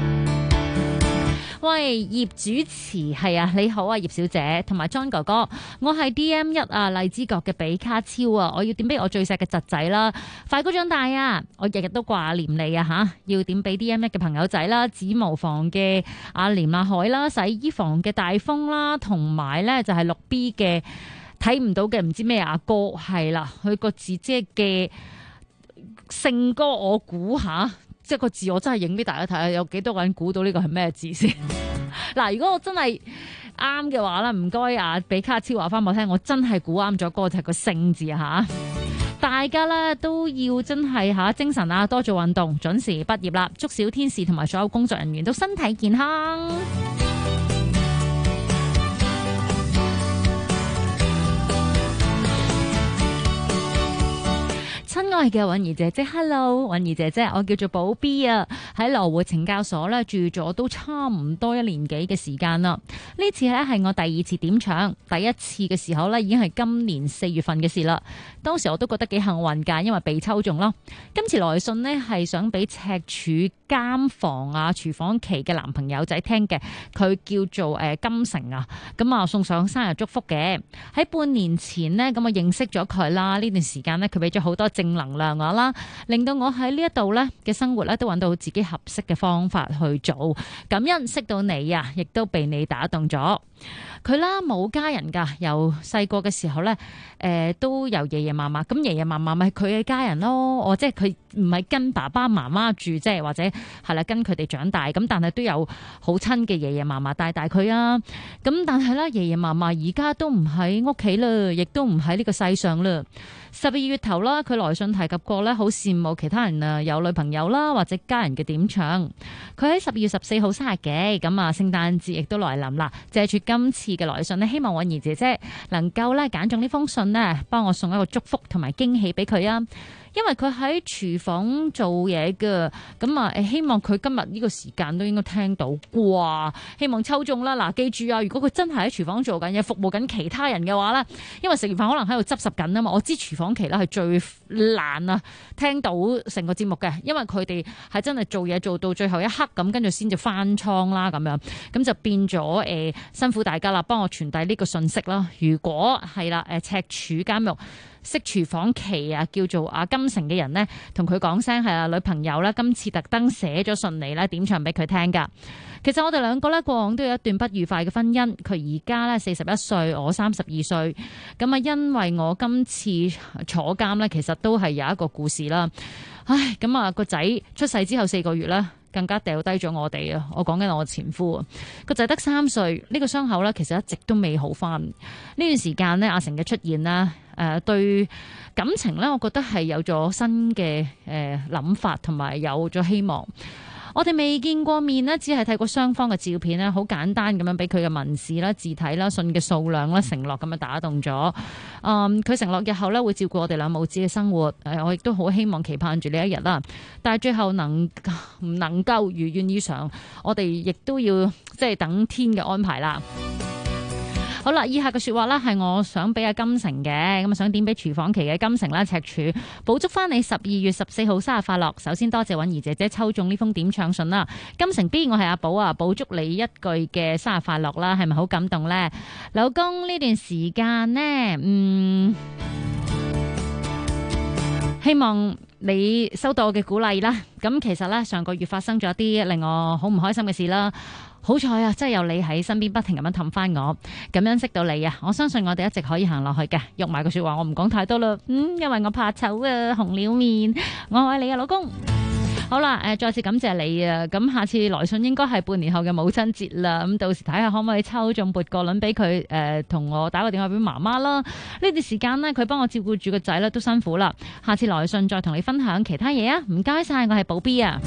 喂，葉主持係啊，你好啊，葉小姐同埋 John 哥哥，我係 DM1 啊，荔枝角嘅比卡超啊，我要點俾我最錫嘅侄仔啦，快高長大啊，我日日都掛念你啊吓，要點俾 DM1 嘅朋友仔啦，指模房嘅阿廉阿海啦，洗衣房嘅大風啦，同埋咧就係6B 嘅睇唔到嘅唔知咩阿哥，係啦，佢個字即係嘅聖歌，我估下。即係個字，我真係影俾大家睇下，有幾多個人估到呢個係咩字先？嗱，如果我真係啱嘅話咧，唔該啊，俾卡超話翻我聽，我真係估啱咗，嗰個就係個聖字吓。大家咧都要真係吓精神啊，多做運動，準時畢業啦！祝小天使同埋所有工作人員都身體健康。親愛嘅韻儀姐姐 ，Hello， 韻儀姐姐，我叫做寶 B 啊，喺羅湖懲教所咧住咗都差唔多1年幾嘅時間啦。呢次咧係我第2次點唱，第一次嘅時候咧已經係今年4月份嘅事啦。當時我都覺得幾幸運㗎，因為被抽中咯。今次來信呢係想俾赤柱監房啊廚房期嘅男朋友仔聽嘅，佢叫做金城啊，咁啊送上生日祝福嘅。喺半年前呢，咁我認識咗佢啦，呢段時間呢，佢俾咗好多正能量我啦，令到我喺呢一度咧嘅生活咧都揾到自己合適嘅方法去做。感恩識到你啊，亦都被你打動咗。 佢啦冇家人㗎，由細個嘅時候咧，都由爺爺嫲嫲，咁爺爺嫲嫲咪佢嘅家人咯。即係佢唔係跟爸爸媽媽住，即係或者係啦跟佢哋長大，咁但係都有好親嘅爺爺嫲嫲帶佢啊。咁但係咧，爺爺嫲嫲而家都唔喺屋企啦，亦都唔喺呢個世上啦。12月頭啦，佢來信提及過咧，好羨慕其他人啊有女朋友啦，或者家人嘅點唱。佢喺12月14號生日嘅，咁啊聖誕節亦都來臨啦。借住今次嘅來信咧，希望韻兒姐姐能夠咧揀中呢封信咧，幫我送一個祝福同埋驚喜俾佢啊！因為佢喺廚房做嘢嘅，咁啊希望佢今日呢個時間都應該聽到啩，希望抽中啦！嗱，記住啊，如果佢真係喺廚房做緊嘢，服務緊其他人嘅話咧，因為食完飯可能喺度執拾緊啊嘛，我知廚房期咧係最難啊聽到成個節目嘅，因為佢哋係真係做嘢做到最後一刻咁，跟住先至翻倉啦咁樣，咁就變咗辛苦大家啦，幫我傳遞呢個信息啦。如果係啦赤柱監獄識廚房期啊，叫做阿金城嘅人呢，同佢講聲係啊女朋友啦，今次特登寫咗信嚟咧，點唱俾佢聽噶。其實我哋兩個咧過往都有一段不愉快嘅婚姻，佢而家咧41歲，我32歲。咁啊，因為我今次坐監咧，其實都係有一個故事啦。唉，咁啊個仔出世之後4個月咧，更加掉低咗我哋啊！我講緊我前夫啊，個仔得3歲，呢個傷口咧其實一直都未好返。呢段時間咧，阿成嘅出現啦，對感情咧，我覺得係有咗新嘅諗法，同埋有咗希望。我哋未見過面呢，只係睇過雙方嘅照片咧，好簡單咁樣俾佢嘅文字啦、字體啦、信嘅數量啦、承諾咁樣打動咗。佢承諾日後咧會照顧我哋兩母子嘅生活。我亦都好希望期盼住呢一日啦。但係最後唔能夠如願以償，我哋亦都要即係等天嘅安排啦。好啦，以下嘅說話啦，係我想俾阿金城嘅，咁想點俾廚房期嘅金城啦，赤柱，補祝翻你12月14號生日快樂。首先多謝韻兒姐姐抽中呢封點唱信啦，金城 B， 我係阿寶啊，補祝你一句嘅生日快樂啦，係咪好感動呢？老公呢段時間呢，希望你收到我嘅鼓勵啦。咁其實呢，上個月發生咗啲令我好唔開心嘅事啦。好彩啊，真係有你喺身邊不停咁樣氹翻我，咁樣識到你啊！我相信我哋一直可以行落去嘅。喐埋個說話，我唔講太多啦。因為我怕醜啊，紅了面。我愛你啊，老公。好啦，再次感謝你啊！咁下次來信應該係半年後嘅母親節啦。咁到時睇下可唔可以抽中撥個輪俾佢，同我打個電話俾媽媽啦。呢段時間呢，佢幫我照顧住個仔咧，都辛苦啦。下次來信再同你分享其他嘢啊！唔該晒，我係寶 B 啊。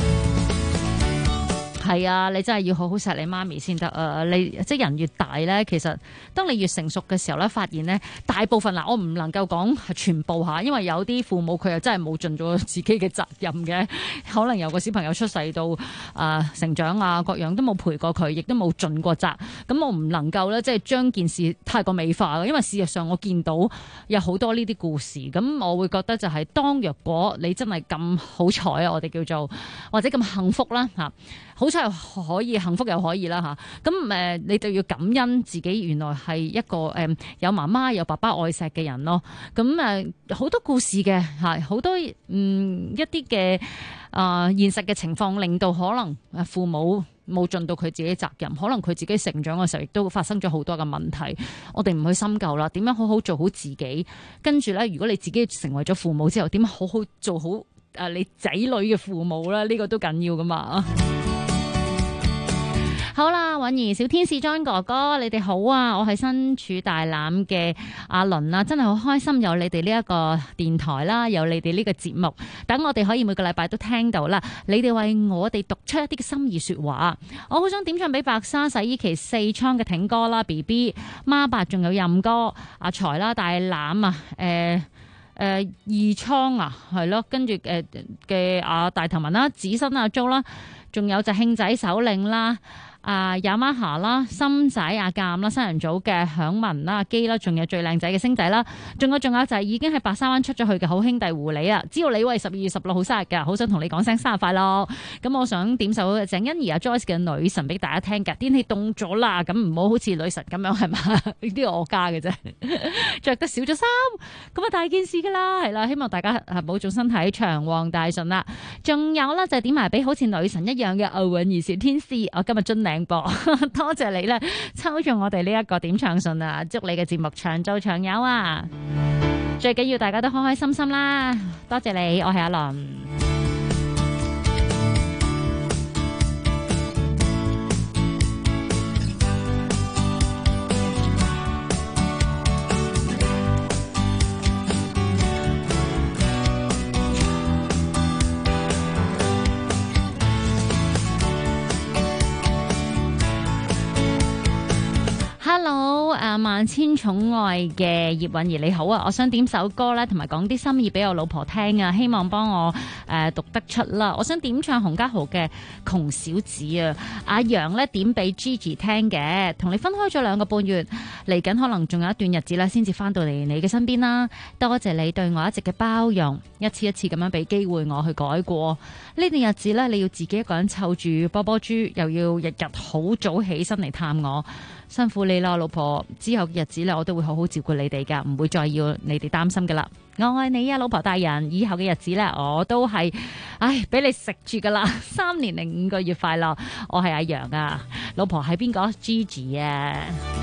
係啊，你真係要好好錫你媽咪先得啊！你即係人越大咧，其實當你越成熟嘅時候咧，發現咧大部分我唔能夠講係全部嚇，因為有啲父母佢又真係冇盡咗自己嘅責任嘅，可能由個小朋友出世到成長啊各樣都冇陪過佢，亦都冇盡過責。咁我唔能夠咧即係將件事太過美化嘅，因為事實上我見到有好多呢啲故事。咁我會覺得就係當若果你真係咁好彩啊，我哋叫做或者咁幸福啦嚇。好彩又可以幸福又可以啦嚇，咁你就要感恩自己原來係一個有媽媽有爸爸愛錫嘅人咯。咁好多故事嘅嚇，好多一啲嘅現實嘅情況，令到可能父母冇盡到佢自己責任，可能佢自己成長嘅時候亦都發生咗好多嘅問題。我哋唔去深究啦，點樣好好做好自己，跟住咧，如果你自己成為咗父母之後，點樣好好做好你仔女嘅父母啦？呢個都緊要噶嘛。好啦，韻兒小天使 John 哥哥，你哋好啊！我係身處大欖嘅阿倫啦，真係好開心有你哋呢一個電台啦，有你哋呢個節目，等我哋可以每個禮拜都聽到啦。你哋為我哋讀出一啲嘅心意說話，我好想點唱俾白沙洗衣機四倉嘅挺哥啦 ，BB 孖八仲有任哥阿財啦，大欖啊，二倉啊，係咯，跟住嘅阿大頭文啦，子新阿 Jo 啦，仲有就慶仔首領啦。Yamaha 啦、心仔阿鑑啦、新人組嘅響文啦、阿基啦，仲有最靚仔嘅星仔啦，仲有就係已經喺白沙灣出咗去嘅好兄弟狐狸啊！知道你為12月16號生日㗎，好想同你講聲生日快樂。咁我想點首鄭欣宜阿 Joyce 嘅女神俾大家聽㗎。天氣凍咗啦，咁唔好好似女神咁樣係嘛？呢啲我加嘅啫，着得少咗衫，咁啊大件事㗎啦，係啦，希望大家保重身體，長旺大順啦。仲有啦，就點埋俾好似女神一樣嘅奧運兒小天使，我今日盡你。 名噃，多謝你咧抽中我哋呢一個點唱信啊！祝你嘅節目長做長有啊！最緊要大家都開開心心啦！多謝你，我係阿倫。Hello， 萬千寵愛嘅葉韻儀你好啊！我想點首歌咧，同埋講啲心意俾我老婆聽啊，希望幫我讀得出啦。我想點唱洪家豪嘅《窮小子》啊，阿楊咧點俾 Gigi 聽嘅，同你分開咗2個半月，嚟緊可能仲有一段日子咧，先至翻到嚟你嘅身邊啦。多謝你對我一直嘅包容，一次一次咁樣俾機會我去改過。呢段日子咧，你要自己一個人湊住波波豬，又要日日好早起身嚟探我。辛苦你啦，老婆。之後嘅日子咧，我都會好好照顧你哋噶，唔會再要你哋擔心噶啦。我愛你啊，老婆大人。以後嘅日子咧，我都係，俾你食住噶啦。3年0 5個月快樂。我係阿楊啊，老婆係邊個 ？Gigi 啊。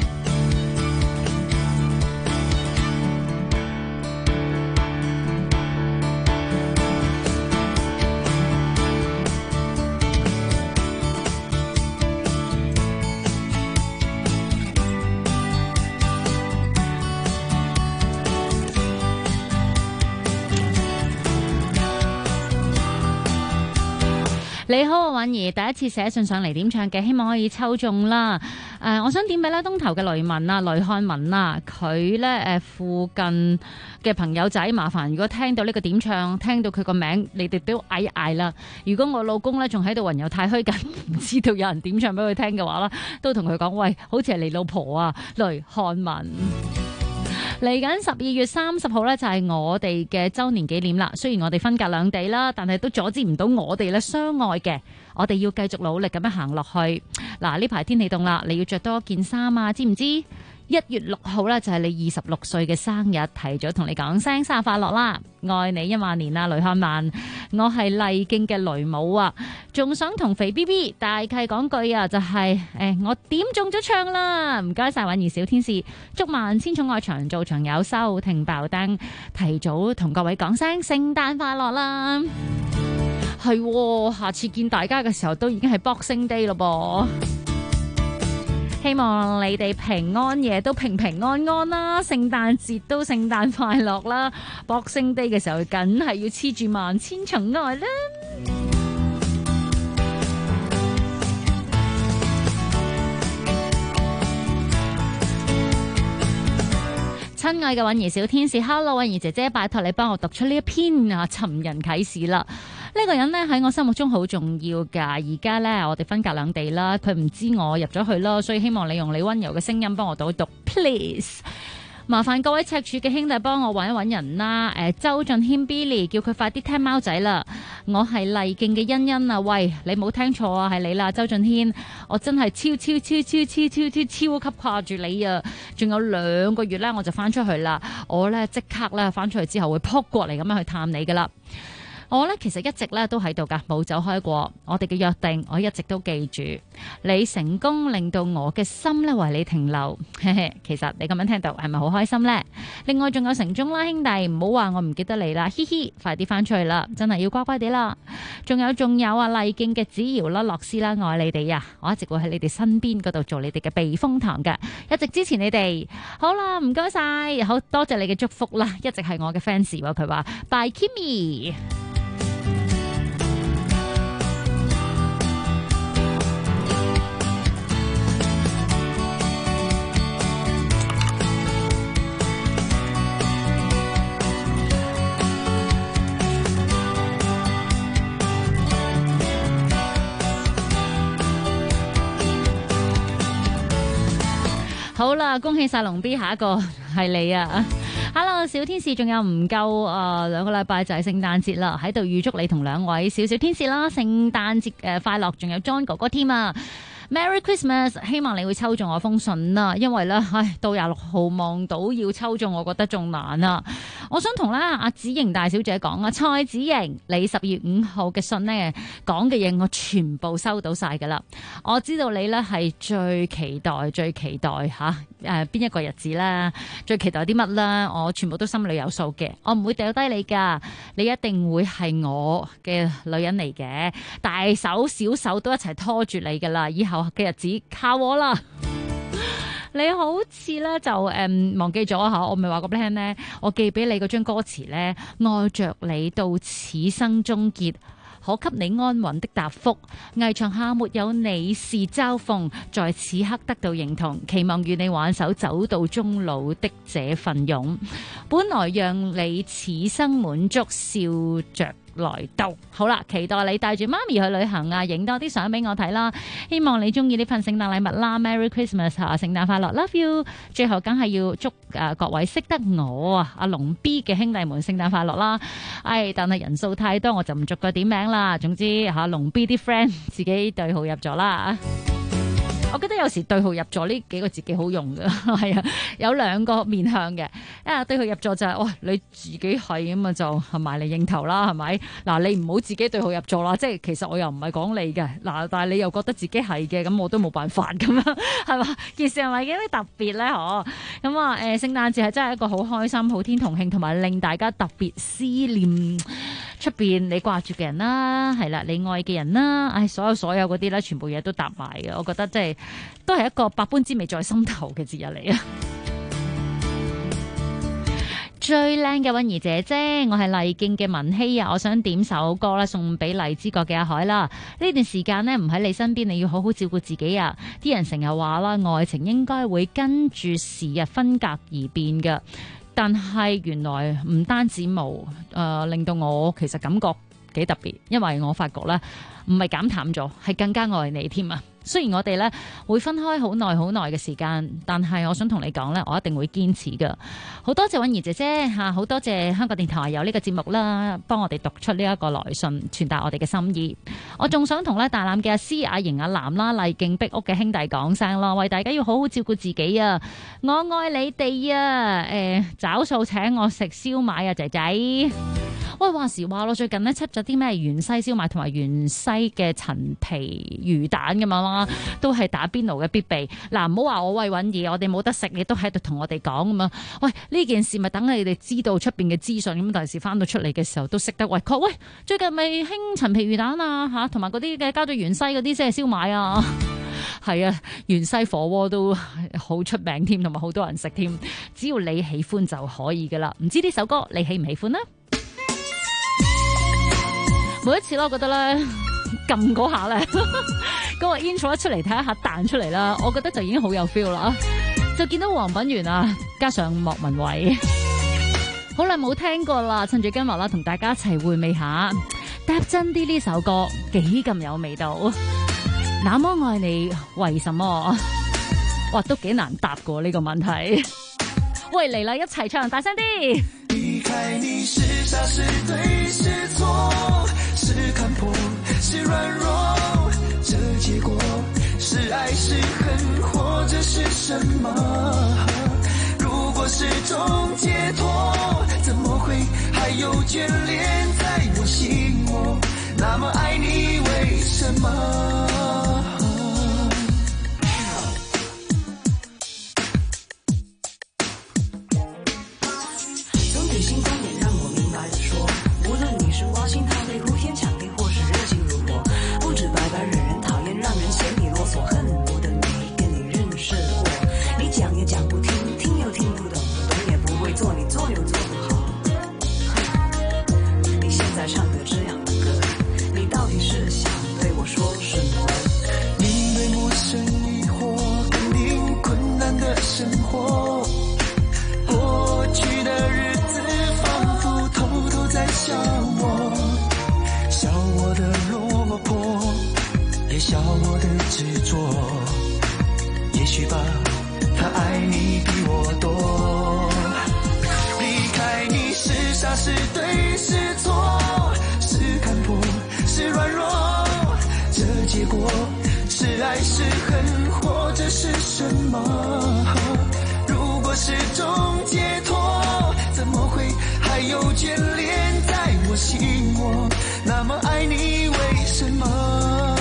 你好啊，韻儀，第一次寫信上嚟點唱嘅，希望可以抽中啦。我想點俾咧東頭嘅雷文啊、雷漢文啊，佢咧附近嘅朋友仔，麻煩如果聽到呢個點唱，聽到佢個名，你哋都嗌一嗌啦。如果我老公咧仲喺度雲遊太虛緊，唔知道有人點唱俾佢聽嘅話啦，都同佢講，喂，好似係你老婆啊，雷漢文。嚟緊12月30號咧就係我哋嘅週年紀念啦。雖然我哋分隔兩地啦，但係都阻止唔到我哋咧相愛嘅。我哋要繼續努力咁樣行落去。嗱，呢排天氣凍啦，你要着多件衫啊，知唔知？1月6號咧就係你26歲嘅生日，提早同你講聲生日快樂啦！愛你1萬年啊，雷漢文，我係麗徑嘅雷母啊，仲想同肥 B B 大契講句啊，就係我點中咗唱啦！唔該晒韻儀小天使，祝萬千寵愛長做長有，收聽爆燈，提早同各位講聲聖誕快樂啦！係，下次見大家嘅時候都已經係 Boxing Day 咯噃。希望你哋平安夜都平平安安啦，聖誕節都聖誕快樂啦，Boxing Day嘅時候梗係要黐住萬千寵愛啦。親愛嘅韻儀小天使 ，Hello， 韻儀姐姐，拜託你幫我讀出呢一篇啊尋人啟事啦。呢個人呢喺我心目中好重要噶，而家呢，我哋分隔兩地啦，佢唔知我入咗去啦，所以希望你用你溫柔嘅聲音幫我讀，please。麻煩各位赤柱嘅兄弟幫我揾一揾人啦。周俊謙 Billy 叫佢快啲聽貓仔啦。我係麗徑嘅欣欣啊，喂，你冇聽錯啊，係你啦，周俊謙，我真係超級掛住你啊！仲有2個月呢，我就翻出去啦，我呢，即刻咧翻出去之後會撲過嚟咁樣去探你噶啦。我呢，其實一直呢都喺度噶，冇走開過。我哋嘅約定，我一直都記住。你成功令到我嘅心呢為你停留，其實你咁樣聽到係咪好開心呢？另外仲有城中啦，兄弟，唔好話我唔記得你啦，嘻嘻，快啲翻出去啦，真係要乖乖地啦。仲有啊，麗徑嘅子瑤啦、樂思啦，愛你哋呀！我一直會喺你哋身邊嗰度做你哋嘅避風塘噶，一直支持你哋。好啦，唔該晒，好多謝你嘅祝福啦，一直係我嘅 fans。佢話 Bye Kimmy。好啦，恭喜晒龍 B， 下一個係你啊 ！Hello， 小天使，仲有唔夠2個禮拜就係聖誕節啦，喺度預祝你同2位小天使啦，聖誕節快樂！仲有 John 哥哥添啊！ Merry Christmas， 希望你會抽中我封信啦，因為咧，到26號望到要抽中，我覺得仲難啊！我想同咧阿子瑩大小姐講啊，蔡子瑩，你10月5號嘅信呢，講嘅嘢我全部收到晒噶啦，我知道你咧係最期待邊一個日子啦，最期待啲乜啦，我全部都心裏有數嘅，我唔會掉低你噶，你一定會係我嘅女人嚟嘅，大手小手都一齊拖住你噶啦，以後嘅日子靠我啦。你好似咧就忘記咗吓，我咪話過俾你聽咧，我寄俾你嗰張歌詞咧，愛着你到此生終結，可給你安穩的答覆，危牆下沒有你是嘲諷，在此刻得到認同，期望與你挽手走到終老的這份勇，本來讓你此生滿足，笑着來到。好啦，期待你帶住媽咪去旅行啊，影多啲相俾我睇啦，希望你中意呢份聖誕禮物啦。 Merry Christmas 啊，聖誕快樂 Love you。 最後梗係要祝各位識得我啊阿龍 B 嘅兄弟們聖誕快樂啦。但係人數太多，我就唔逐個點名啦。總之龍 B 啲 friend 自己對號入座啦。我覺得有時對號入座呢幾個字幾好用㗎，係啊，有兩個面向嘅。對號入座就係，你自己係咁啊，就埋嚟認頭啦，係咪？嗱，你唔好自己對號入座啦，即係其實我又唔係講你嘅，嗱，但係你又覺得自己係嘅，咁我都冇辦法咁樣，係嘛？件事係咪幾特別咧？嗬，咁啊，聖誕節係真係一個好開心、好天同慶，同埋令大家特別思念出邊你掛住嘅人啦，係啦，你愛嘅人啦，所有嗰啲咧，全部嘢都搭埋嘅，我覺得即係都係一個百般滋味在心頭嘅節日嚟啊！最靚嘅韻兒姐姐，我係麗徑嘅文希啊！我想點首歌啦，送俾荔枝角嘅阿海啦。呢段時間呢，唔喺你身邊，你要好好照顧自己啊！啲人成日話啦，愛情應該會跟住時日分隔而變嘅，但係原來唔單止冇，令到我其實感覺幾特別，因為我發覺咧，唔係減淡咗，係更加愛你添啊！雖然我哋咧會分開好耐嘅時間，但係我想同你講咧，我一定會堅持噶。好多謝韻兒姐姐吓，好多謝香港電台有呢個節目啦，幫我哋讀出呢一個來信，傳達我哋嘅心意。我仲想同咧大欖嘅阿詩、阿瑩、阿南啦、麗徑壁屋嘅兄弟講聲咯，為大家要好好照顧自己啊！我愛你哋啊！找數請我食燒賣啊，仔仔。喂，話時話咯，最近咧出咗啲咩芫茜燒賣同埋芫茜嘅陳皮魚蛋咁嘛，都係打邊爐嘅必備。嗱，唔好話我喂韻兒，我哋冇得食，你都喺度同我哋講咁嘛。喂，呢件事咪等你哋知道出邊嘅資訊，咁第時翻到出嚟嘅時候都識得喂，喂，最近咪興陳皮魚蛋啊吓，同埋嗰啲嘅加咗芫茜嗰啲即係燒賣啊。係啊，芫茜火鍋都好出名添，同埋好多人食添。只要你喜歡就可以噶啦。唔知呢首歌你喜唔喜歡呢？每一次我覺得咧撳嗰下咧，嗰個 intro 一出嚟睇一下彈出嚟啦，我覺得就已經好有 feel 啦。就見到黃品源啊，加上莫文蔚，好耐冇聽過啦，趁住今日啦，同大家一齊回味下，踏真啲呢首歌幾咁有味道。那麼愛你為什麼？哇，都幾難答過呢個問題。喂，嚟啦，一齊唱，大聲啲。
離開你是傻是對是錯，是看破是軟弱，這結果是愛是恨或者是什麼？如果是種解脫，怎麼會還有眷戀在我心窩？那麼愛你為什麼？生活，過去的日子仿佛偷偷在笑我，笑我的落魄，也笑我的執着。也許吧，他愛你比我多。離開你是傻是對是錯，是看破是軟弱，這結果是爱是恨或者是什么？如果是种解脱，怎么会还有眷恋在我心窝？那么爱你为什么？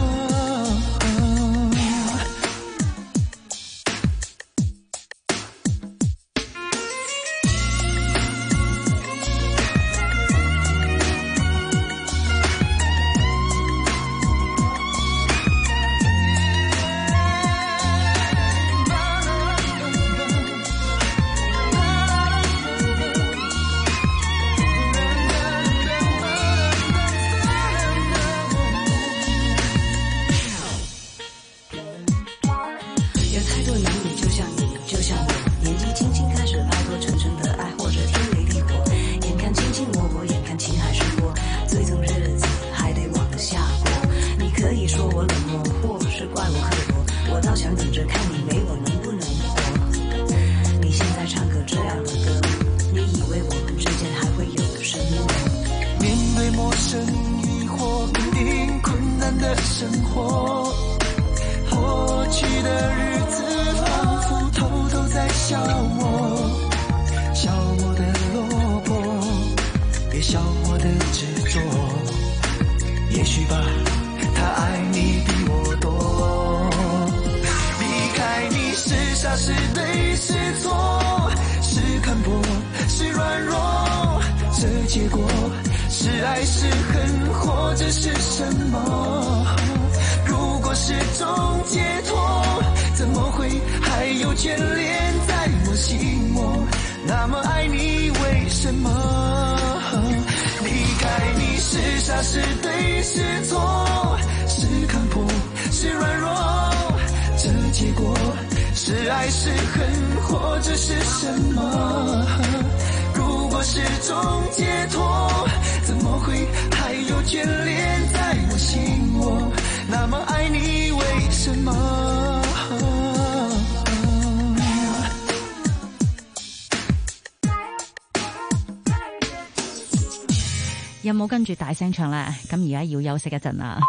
有冇跟住大聲唱咧？咁而家要休息一陣啦。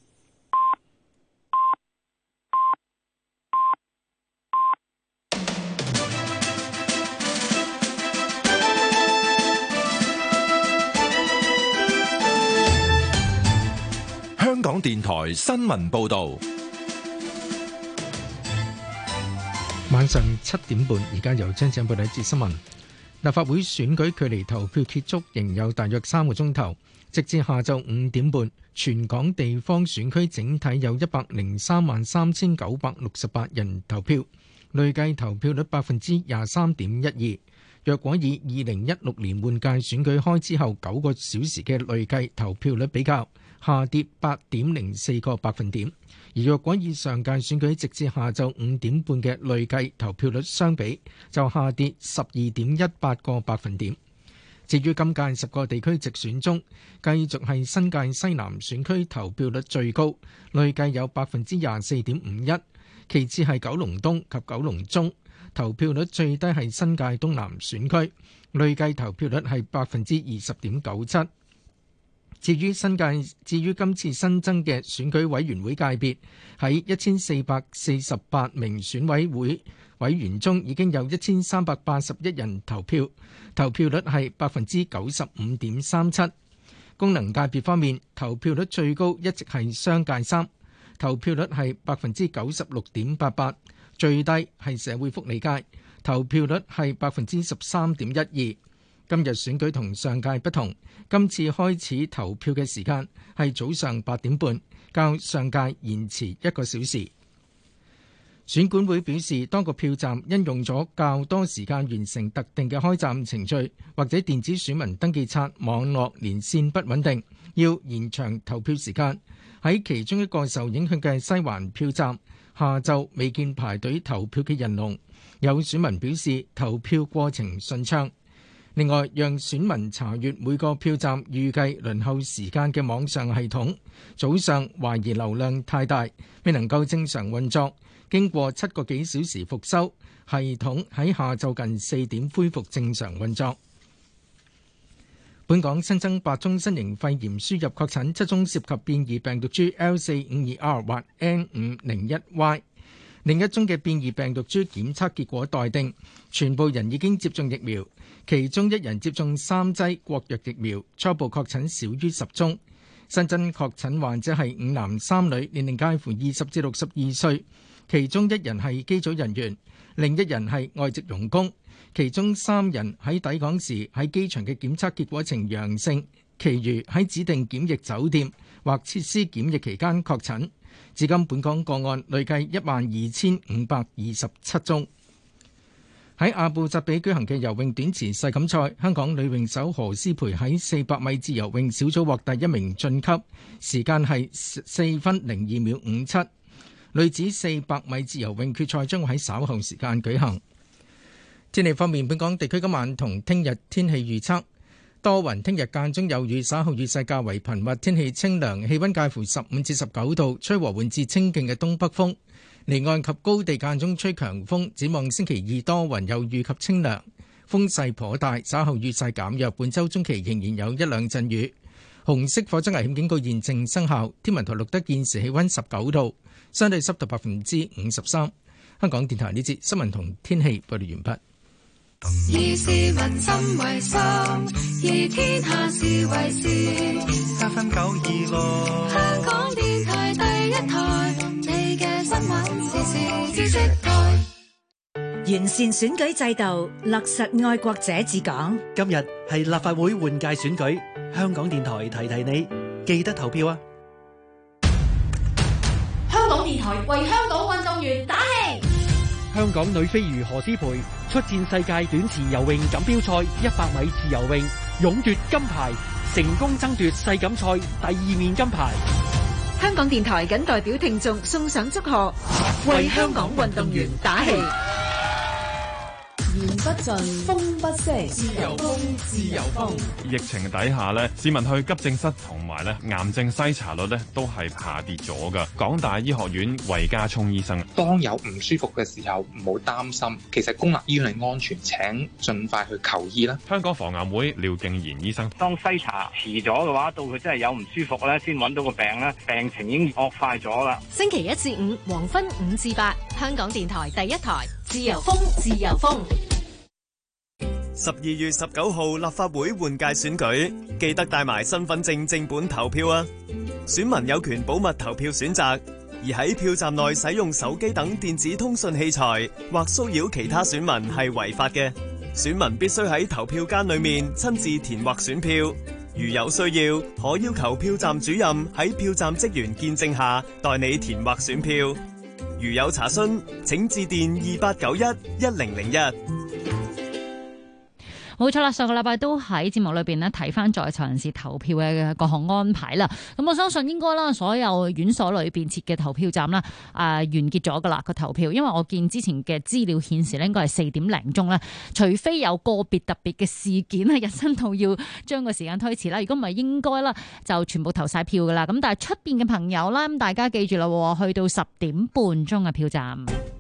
香港電台新聞報道，
晚上7點半，而家由張展報道一節新聞。立法會選舉距離投票結束仍有大約3個鐘頭，直至下晝5點半，全港地方選區整體有1033968人投票，累計投票率23.12%。若果以2016年換屆選舉開之後9個小時嘅累計投票率比較，下跌8.04個百分點。而若果以上屆選舉直至下晝5點半嘅累計投票率相比，就下跌12.18個百分點。至於今屆10個地區直選中，繼續係新界西南選區投票率最高，累計有24.51%，其次係九龍東及九龍中，投票率最低係新界東南選區，累計投票率係20.97%。至於今次新增嘅選舉委員會界別，喺1448名選委會委員中，已經有1381人投票，投票率係95.37%。功能界別方面，投票率最高一直係商界3，投票率係96.88%，最低係社會福利界，投票率係13.12%。今日選舉同上屆不同，今次開始投票嘅時間係早上8點半，較上屆延遲1個小時。選管會表示，當個票站因用咗較多時間完成特定嘅開站程序，或者電子選民登記冊網絡連線不穩定，要延長投票時間。喺其中一個受影響嘅西環票站，下晝未見排隊投票嘅人龍，有選民表示投票過程順暢。另外，讓選民查閱每個票站預計輪候時間嘅網上系統，早上懷疑流量太大，未能夠正常運作。經過7個幾小時復修，系統喺下晝近4點恢復正常運作。 本港新增8宗新型肺炎輸入確診，7宗涉及變異病毒株 L452R 或 N501Y。另一宗嘅變異病毒株檢測結果待定，全部人已經接種疫苗，其中1人接種3劑國藥疫苗。初步確診少於10宗。新增確診患者係5男3女，年齡介乎20至62歲，其中1人係機組人員，另1人係外籍傭工。其中3人喺抵港時喺機場嘅檢測結果呈陽性，其餘喺指定檢疫酒店或設施檢疫期間確診。至今本港個案累計12,527宗。喺阿布扎比舉行嘅游泳短池世錦賽，香港女泳手何詩蓓喺400米自由泳小組獲第1名晉級，時間係4分02秒57。女子400米自由泳決賽將會喺稍後時間舉行。天氣方面，本港地區今晚同聽日天氣預測多雲，聽日間中有雨，稍後雨勢較為頻密，天氣清涼，氣溫介乎15至19度，吹和緩至清勁嘅東北風。離岸及高地間中吹強風。展望星期2多雲有雨及清涼，風勢頗大，稍後雨勢減弱。本週中期仍然有1、2陣雨。紅色火災危險警告現正生效。天文台錄得現時氣溫19度，相對濕度53%。香港電台呢節新聞同天氣報道完畢。
以市民心為心，以天下事為事。
7分926，
香港電台第一台，你嘅新聞時事知識台。
完善選舉制度，落實愛國者治港。
今日係立法會換屆選舉，香港電台提你，記得投票啊！
香港電台為香港運動員打氣。
香港女飛魚何詩蓓出戰世界短池游泳錦標賽100米自由泳，勇奪金牌，成功爭奪世錦賽第2面金牌。
香港電台謹代表聽眾送上祝賀，為香港運動員打氣。
言不盡，風不息，自由風，自由風。
疫情底下咧，市民去急症室同埋咧癌症篩查率咧都係下跌咗噶。港大醫學院衛家聰醫生，
當有唔舒服嘅時候，唔好擔心，其實公立醫院係安全，請盡快去求醫啦。
香港防癌會廖敬賢醫生，
當篩查遲咗嘅話，到佢真係有唔舒服咧，先揾到個病咧，病情已經惡化咗啦。
星期1至5黃昏5至8，香港電台第一台，自由風，自由風。
12月19號立法會換屆選舉，記得帶埋身份證正本投票啊！選民有權保密投票選擇，而喺票站內使用手機等電子通訊器材或騷擾其他選民係違法嘅。選民必須喺投票間裏面親自填劃選票，如有需要，可要求票站主任喺票站職員見證下代你填劃選票。如有查詢，請致電28911001。
冇錯啦，上個禮拜都喺節目裏邊咧睇翻在囚人士投票嘅各項安排啦。咁我相信應該啦，所有院所裏邊設嘅投票站啦，完結咗噶啦個投票。因為我見之前嘅資料顯示咧，應該係4點零鐘啦，除非有個別特別嘅事件係引申到要將個時間推遲啦。如果唔係，應該啦就全部投晒票噶啦。咁但係出邊嘅朋友啦，咁大家記住啦，去到10點半鐘嘅票站。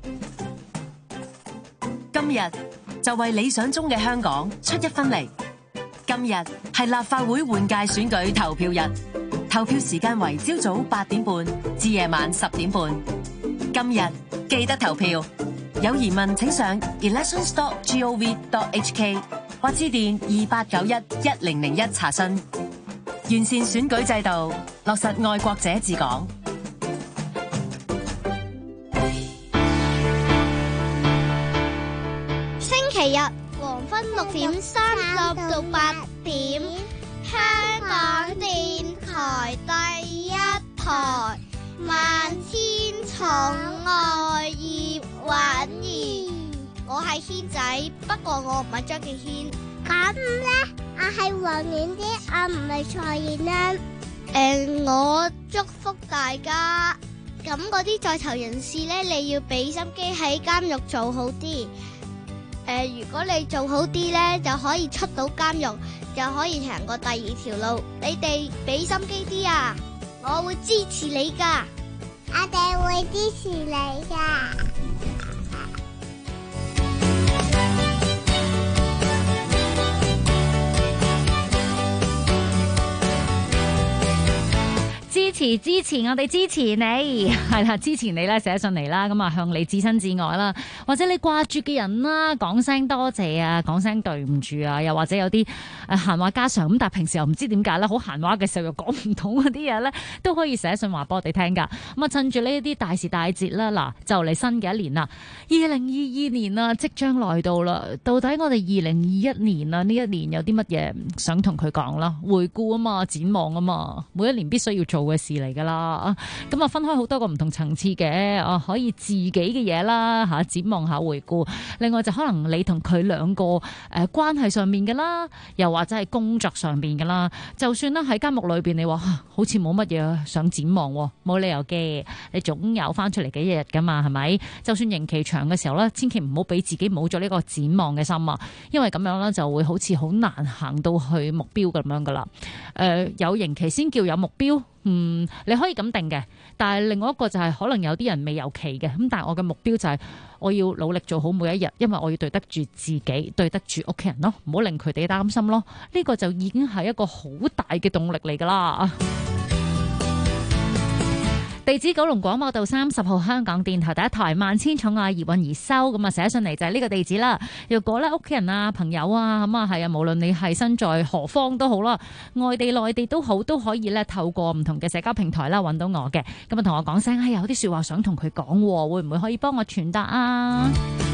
今日就為理想中嘅香港出一分力。今日係立法會換屆選舉投票日，投票時間為朝早8點半至夜晚10點半。今日記得投票，有疑問請上 elections.gov.hk 或致電28911001查詢。完善選舉制度，落實愛國者治港。
星期日黃昏6點30到8點，香港電台第一台，萬千寵愛葉婉儀。我係軒仔，不過我唔係張敬軒。咁咧，我係黃婉啲，我唔係蔡燕恩。我祝福大家。咁嗰啲在囚人士咧，你要俾心機喺監獄做好啲。如果你做好啲咧，就可以出到監獄，就可以行過第2條路。你哋俾心機啲啊！我會支持你噶，我哋會支持你噶。
支持我哋支持你，係啦，支持你咧寫信嚟啦，咁啊向你至親至愛啦，或者你掛住嘅人啦，講聲多謝啊，講聲對唔住啊，又或者有啲閒話家常咁，但係平時又唔知點解咧，好閒話嘅時候又講唔到嗰啲嘢咧，都可以寫信話俾我哋聽噶。咁啊趁住呢一啲大時大節啦，嗱就嚟新嘅一年啦，2022年啊即將來到啦，到底我哋2021年啊呢一年有啲乜嘢想同佢講啦？回顧啊嘛，展望啊嘛，每一年必須要做嘅事嚟噶啦。咁啊分開好多個唔同層次嘅，可以自己嘅嘢啦吓，展望下回顧。另外就可能你同佢兩個關係上面嘅啦，又或者係工作上面嘅啦。就算啦喺間屋裏邊，你話好似冇乜嘢想展望，冇理由嘅，你總有翻出嚟幾日噶嘛，係咪？就算刑期長嘅時候咧，千祈唔好俾自己冇咗呢個展望嘅心啊，因為咁樣咧就會好似好難行到去目標咁樣噶啦。有刑期先叫有目標。你可以咁定嘅，但係另外一個就係可能有啲人未有期嘅，咁但係我嘅目標就係我要努力做好每一日，因為我要對得住自己，對得住屋企人咯，唔好令佢哋擔心咯，呢個就已經係一個好大嘅動力嚟噶啦。地址九龍廣播道30號，香港電台第一台，萬千寵愛葉韻儀收，咁啊寫信嚟就係呢個地址啦。如果咧屋企人啊朋友啊咁啊係啊，無論你係身在何方都好啦，外地內地都好，都可以咧透過唔同嘅社交平台啦揾到我嘅，咁啊同我講聲，有啲說話想同佢講，會唔會可以幫我傳達啊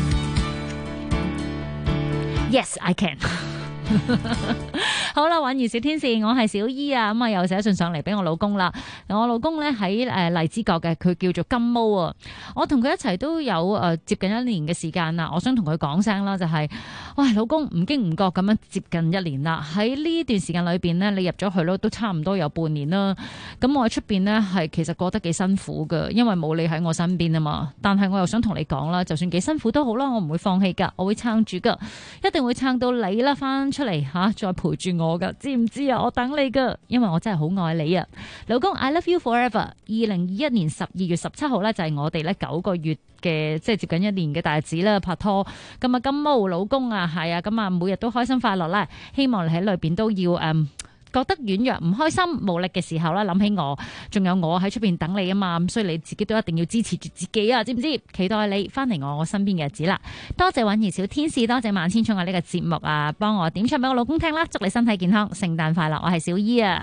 ？Yes, I can 。好啦，韻兒小天使，我係小姨啊，咁啊又寫信上嚟俾我老公啦。我老公咧喺荔枝角嘅，佢叫做金毛啊。我同佢一齊都有接近1年嘅時間啦。我想同佢講聲啦，就係，喂，老公，唔經唔覺咁樣接近1年啦。喺呢段時間裏邊呢，你入咗去咯，都差唔多有半年啦。咁我喺出邊呢，係其實過得幾辛苦噶，因為冇你喺我身邊啊嘛。但係我又想同你講啦，就算幾辛苦都好啦，我唔會放棄噶，我會撐住噶，一定會撐到你啦翻出嚟吓，再陪住我噶，知唔知啊？我等你噶，因為我真係好愛你啊，老公 I love you forever。2021年12月17號咧，就係我哋咧9個月嘅，即係接近1年嘅大日子啦，拍拖。咁啊，金毛老公啊，係啊，咁啊，每日都開心快樂啦。希望你喺裏邊都要覺得軟弱、唔開心、無力嘅時候啦，諗起我，仲有我喺出邊等你啊嘛，咁所以你自己都一定要支持住自己啊，知唔知？期待你翻嚟我身邊嘅日子啦。多謝韻兒小天使，多謝萬千寵愛呢個節目啊，幫我點唱俾我老公聽啦，祝你身體健康，聖誕快樂。我係小姨啊。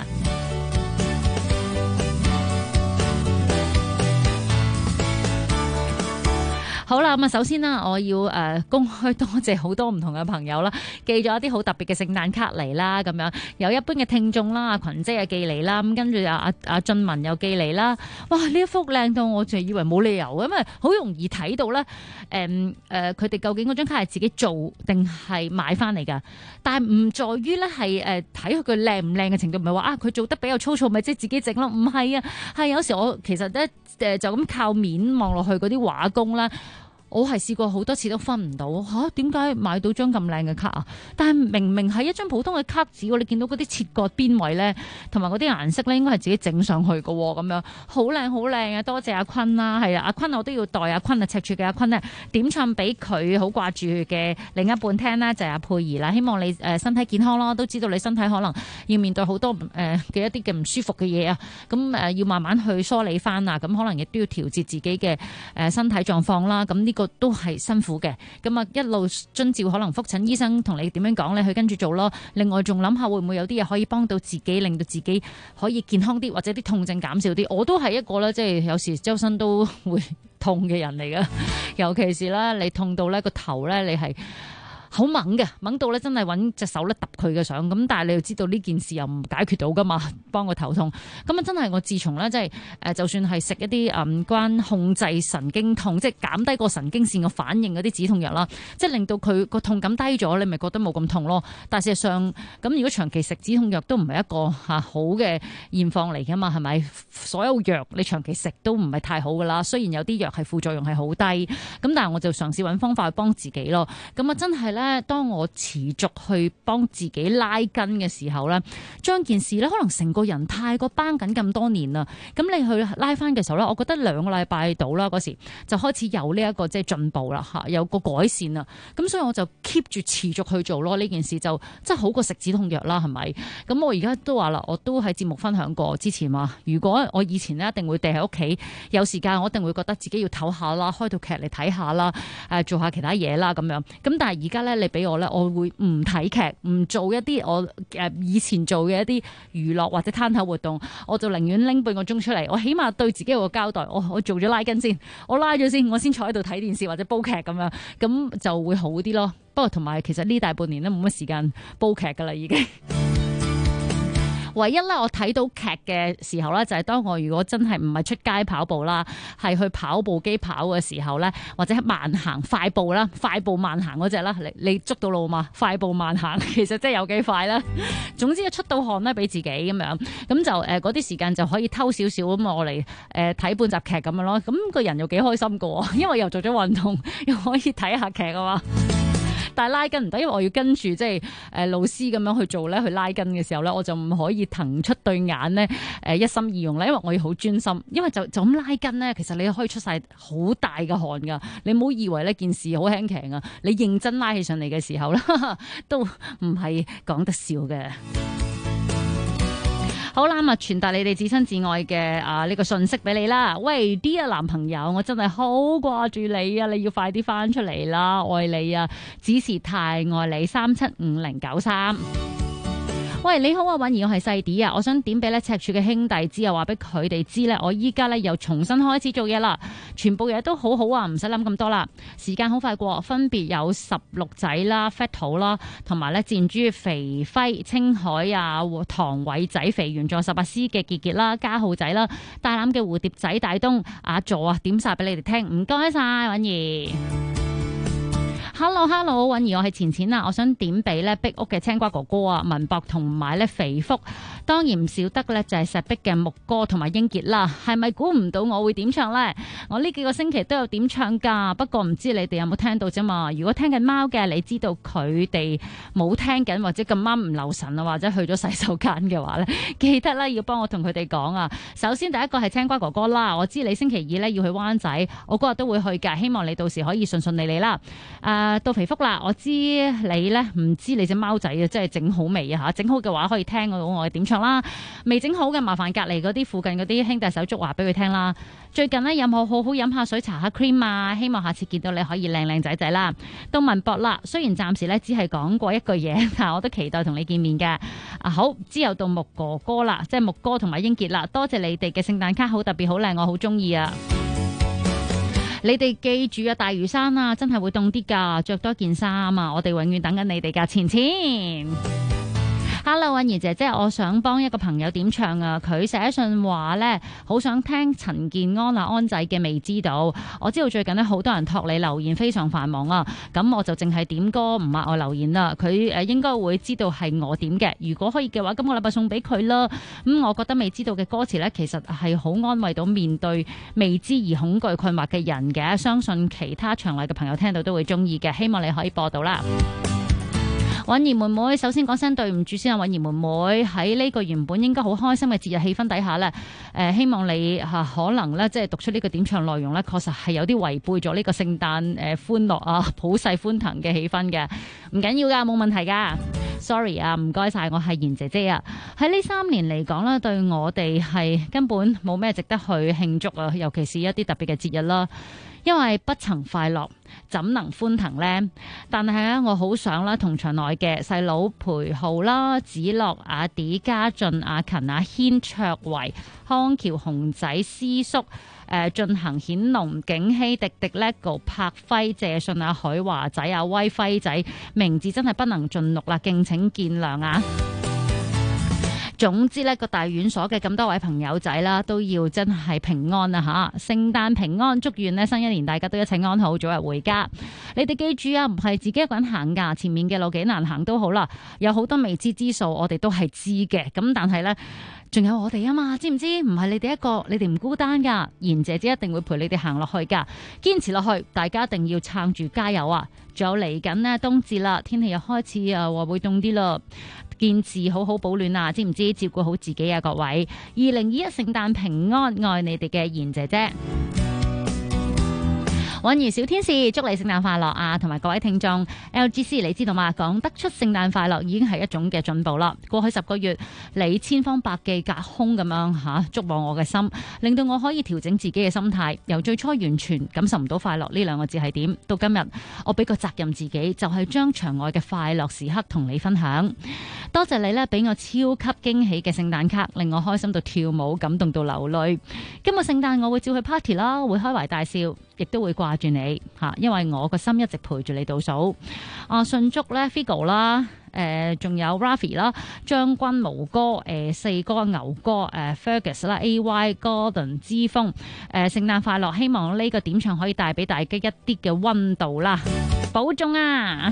好啦，咁啊，首先啦，我要公開多謝好多唔同嘅朋友啦，寄咗一啲好特別嘅聖誕卡嚟啦，咁樣有一般嘅聽眾啦，阿群姐又寄嚟啦，咁跟住阿俊文又寄嚟啦，哇！呢一幅靚到我就以為冇理由，因為好容易睇到咧，佢哋究竟嗰張卡係自己做定係買翻嚟㗎？但係唔在於咧係睇佢靚唔靚嘅程度，唔係話佢做得比較粗糙咪即係自己整咯，唔係啊，係有時我其實咧就咁靠面望落去嗰啲畫工啦。我係試過好多次都分唔到點解買到張咁靚嘅卡啊？但係明明係一張普通嘅卡紙，你見到嗰啲切割邊位咧，同埋嗰啲顏色咧，應該係自己整上去嘅喎，咁樣好靚好靚啊！多謝阿坤啦，係啊，阿坤我都要代阿坤啊，赤柱嘅阿坤咧點唱俾佢好掛住嘅另一半聽啦，就係阿佩儀啦。希望你身體健康咯，都知道你身體可能要面對好多嘅一啲嘅唔舒服嘅嘢啊，咁要慢慢去梳理翻啊，咁可能亦都要調節自己嘅身體狀況啦，咁呢個都係辛苦嘅，咁啊一路遵照可能覆診醫生同你點樣講，你去跟住做咯。另外仲諗下會唔會有啲嘢可以幫到自己，令到自己可以健康啲，或者啲痛症減少啲。我都係一個咧，即係有時周身都會痛嘅人嚟噶，尤其是啦，你痛到咧個頭咧，你係好猛嘅，猛到咧真係揾隻手咧揼佢嘅相，咁但係你又知道呢件事又唔解決到噶嘛，幫個頭痛，咁啊真係我自從咧即係就算係食一啲關控制神經痛，即係減低個神經線個反應嗰啲止痛藥啦，即係令到佢個痛感低咗，你咪覺得冇咁痛咯。但係事實上咁如果長期食止痛藥都唔係一個好嘅現況嚟噶嘛，係咪？所有藥你長期食都唔係太好噶啦，雖然有啲藥係副作用係好低，咁但係我就嘗試揾方法去幫自己咯。咁啊真係咧咧，當我持續去幫自己拉筋嘅時候咧，將件事咧可能成個人太過繃緊咁多年啦，咁你去拉翻嘅時候咧，我覺得2個禮拜到啦，嗰時就開始有呢一個即係進步啦嚇，有個改善啦，咁所以我就 keep 住持續去做咯，呢件事就真係好過食止痛藥啦，係咪？咁我而家都話啦，我都喺節目分享過之前話，如果我以前咧一定會喺屋企有時間，我一定會覺得自己要唞下啦，開套劇嚟睇下啦，做下其他嘢啦咁樣。咁但係而家咧，你俾我咧，我會唔睇劇，唔做一啲我以前做嘅一啲娛樂或者攤頭活動，我就寧願拎半個鐘出嚟，我起碼對自己有個交代。我做咗拉筋先，我拉咗先，我先坐喺度睇電視或者煲劇咁樣，咁就會好啲咯。不過同埋其實呢大半年都冇乜時間煲劇噶啦，已經。唯一咧，我睇到劇嘅時候咧，就係當我如果真係唔係出街跑步啦，係去跑步機跑嘅時候咧，或者慢行快步啦，快步慢行嗰隻啦，你捉到路嘛？快步慢行其實真係有幾快啦。總之出到汗咧，俾自己咁樣，咁就嗰啲時間就可以偷少少咁我嚟睇半集劇咁樣咯。咁個人又幾開心噶，因為又做咗運動，又可以睇下劇啊嘛。但係拉筋唔得，因為我要跟住即係老師咁樣去做咧，去拉筋嘅時候咧，我就唔可以騰出對眼咧一心二用咧，因為我要好專心。因為就咁拉筋咧，其實你可以出晒好大嘅汗噶。你唔好以為呢件事好輕騎啊，你認真拉起上嚟嘅時候咧，都唔係講得笑嘅。好啦，咁啊，傳達你哋至親至愛嘅呢個信息俾你啦。喂，Dear 男朋友，我真係好掛住你啊！你要快啲翻出嚟啦，愛你啊！只是太愛你，375093。喂，你好啊，允兒，我係細啲啊，我想點俾咧赤柱嘅兄弟知啊，話俾佢哋知咧，我依家咧又重新開始做嘢啦，全部嘢都好好啊，唔使諗咁多啦。時間好快過，分別有16仔啦、fat 土啦，同埋咧箭豬肥輝、青海啊、唐偉仔、肥元座、18師嘅傑傑啦、嘉浩仔啦、大欖嘅蝴蝶仔、大東、阿座啊，點晒俾你哋聽，唔該晒，允兒。Hello， 允兒，我係錢錢啊！我想點俾咧壁屋嘅青瓜哥哥啊、文博同埋咧肥福，當然唔少得咧就係石壁嘅木哥同埋英傑啦。係咪估唔到我會點唱咧？我呢幾個星期都有點唱噶，不過唔知你哋有冇聽到啫嘛？如果聽緊貓嘅，你知道佢哋冇聽緊或者咁啱唔留神啊，或者去咗洗手間嘅話咧，記得咧要幫我同佢哋講啊。首先第一個係青瓜哥哥啦，我知你星期2咧要去灣仔，我嗰日都會去㗎，希望你到時可以順順利利啦。到肥福啦，我知你咧唔知你隻貓仔啊，真係整好未啊嚇？整好嘅話可以聽到我嘅點唱啦。未整好嘅麻煩隔離嗰啲附近嗰啲兄弟手足話俾佢聽啦。最近呢，有冇好好飲下水搽下 cream 啊？希望下次見到你可以靚靚仔仔啦。到文博啦，雖然暫時咧只係講過一句嘢，但我都期待同你見面嘅。好，之後到木哥哥啦，即係木哥同埋英傑啦，多謝你哋嘅聖誕卡好特別好靚，我好中意啊！你哋記住啊，大嶼山啊，真係會凍啲噶，着多件衫啊！我哋永遠等緊你哋噶，錢錢。Hello， 允兒姐姐，我想幫一個朋友點唱啊！佢寫信話呢，好想聽陳健安啊安仔嘅未知道。我知道最近呢，好多人託你留言，非常繁忙啊。咁我就淨係點歌，唔額外留言啦。佢應該會知道係我點嘅。如果可以嘅話，今個禮拜送俾佢啦。我覺得未知道嘅歌詞呢，其實係好安慰到面對未知而恐懼困惑嘅人嘅。相信其他場內嘅朋友聽到都會中意嘅。希望你可以播到啦。允兒妹妹，首先講聲對唔住先啊！允兒妹妹喺呢個原本應該好開心嘅節日氣氛底下呢，希望你可能呢，即係讀出呢個點唱內容呢，確實係有啲違背咗呢個聖誕歡樂啊普世歡騰嘅氣氛嘅，唔緊要噶，冇問題噶。Sorry 啊，唔該晒，我係賢姐姐啊。喺呢3年嚟講呢，對我哋係根本冇咩值得去慶祝啊，尤其是一啲特別嘅節日啦。因為不曾快樂，怎能歡騰呢？但係咧，我好想啦，同場內嘅細佬裴浩啦、子樂、阿 D、家俊、阿勤、阿軒、卓維、康橋、熊仔、師叔、進行、顯龍、景熙、迪迪、Lego、柏輝、謝信、阿許華仔、阿威輝仔，名字真係不能盡錄啦，敬請見諒啊！總之呢個大院所嘅咁多位朋友仔啦，都要真係平安啊吓！聖誕平安，祝願呢新一年大家都一切安好，早日回家。你哋記住啊，唔係自己一個人行噶，前面嘅路幾難行都好啦，有好多未知之數，我哋都係知嘅。咁但係呢， 仲有我哋啊嘛，知唔知？唔係你哋一個，你哋唔孤單噶，賢姐姐一定會陪你哋行落去噶，堅持落去，大家一定要撐住，加油啊！仲有嚟緊呢冬至啦，天氣又開始話會凍啲啦，堅持好好保暖啊，知唔知？照顧好自己啊，各位！2021聖誕平安，愛你哋嘅賢姐姐。韻如小天使，祝你聖誕快樂啊！同埋各位聽眾 LGC， 你知道嘛？講得出聖誕快樂已經係一種嘅進步啦。過去10個月，你千方百計隔空咁樣觸摸我嘅心，令到我可以調整自己嘅心態。由最初完全感受唔到快樂呢兩個字係點，到今日我俾個責任自己，就係將場外嘅快樂時刻同你分享。多謝你呢，俾我超級驚喜嘅聖誕卡，令我開心到跳舞，感動到流淚。今日聖誕我會照去 party 啦，會開懷大笑，亦都會掛住你吓，因為我個心一直陪住你倒數。順祝咧 Figo 啦，仲有 Rafi 啦，將軍毛哥，四哥牛哥，Fergus 啦 ，AY Gordon 之風，聖誕快樂！希望呢個點唱可以帶俾大家一啲嘅溫度啦，保重啊！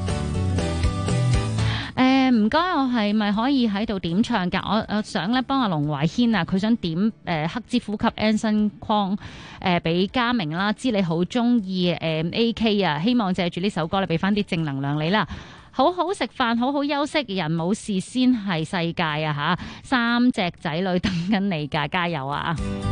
唔該，我係咪可以喺度點唱㗎？我想咧幫阿龍懷軒啊，佢想點黑之呼吸 Anson Kwong 俾嘉明啦，知你好中意AK 啊，希望借住呢首歌你俾翻啲正能量你啦，好好食飯，好好休息，人冇事先係世界啊嚇！3隻仔女等緊你㗎，加油啊！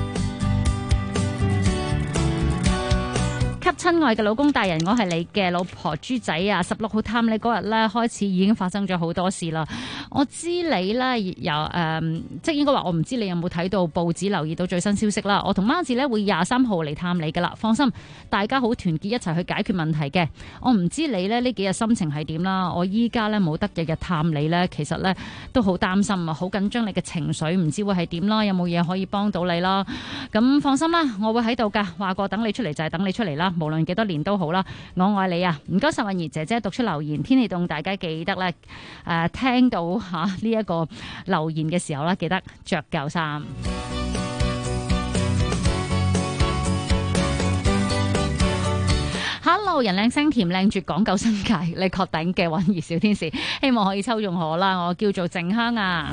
給親愛嘅老公大人，我係你嘅老婆豬仔啊！16號探你嗰日咧，開始已經發生咗好多事啦。我知你咧有即係應該話我唔知你有冇睇到報紙留意到最新消息啦。我同媽子咧會23號嚟探你噶啦，放心，大家好團結一齊去解決問題嘅。我唔知你咧呢幾日心情係點啦。我依家咧冇得日日探你咧，其實咧都好擔心啊，好緊張你嘅情緒，唔知會係點啦，有冇嘢可以幫到你啦？咁放心啦，我會喺度噶，話過等你出嚟就係等你出嚟啦。無論幾多年都好啦，我愛你啊！唔該晒韻兒姐姐讀出留言，天氣凍，大家記得咧聽到呢一個留言嘅時候咧，記得着夠衫。Hello， 人靚聲甜靚絕講究新界，你確定嘅韻兒小天使，希望可以抽中我啦！我叫做靜香啊。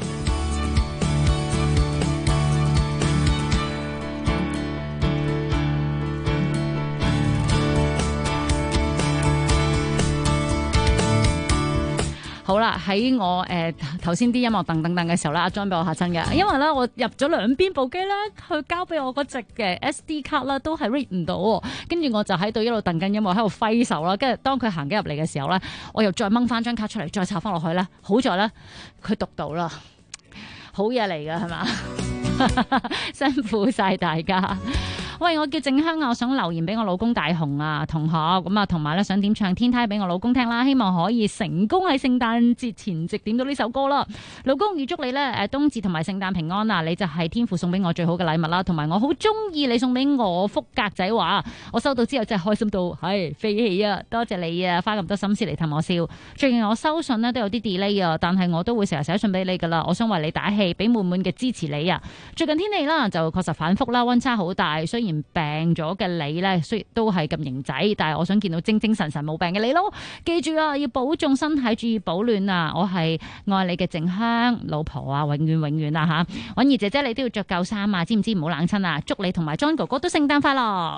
好啦，喺我頭先啲音樂噔嘅時候咧，阿 John 俾我嚇親嘅，因為咧我入咗兩邊部機咧，佢交俾我嗰隻嘅 SD 卡啦，都係 read 唔到，跟住我就喺度一路噔緊音樂，喺度揮手啦，跟住當佢行緊入嚟嘅時候咧，我又再掹翻張卡出嚟，再插翻落去咧，好在咧佢讀到啦，好嘢嚟㗎係嘛，辛苦晒大家。喂，我叫靜香啊，我想留言俾我老公大雄啊，同學咁啊，同埋咧想點唱天梯俾我老公聽啦，希望可以成功喺聖誕節前夕點到呢首歌啦。老公預祝你咧冬至同埋聖誕平安啊！你就係天父送俾我最好嘅禮物啦，同埋我好中意你送俾我幅格仔畫，我收到之後真係開心到係飛起啊！多謝你啊，花咁多心思嚟氹我笑。最近我收信咧都有啲 delay 啊，但係我都會成日寫信俾你噶啦。我想為你打氣，俾滿滿嘅支持你啊！最近天氣啦就確實反覆啦，溫差好大，雖然病咗嘅你呢，雖然都係咁型仔，但係我想見到精精神神冇病嘅你咯。記住啊，要保重身體，注意保暖啊！我係愛你嘅靜香老婆啊，永遠啊吓！韻兒姐姐你都要着夠衫啊，知唔知？唔好冷親啊！祝你同埋 John 哥哥都聖誕快樂！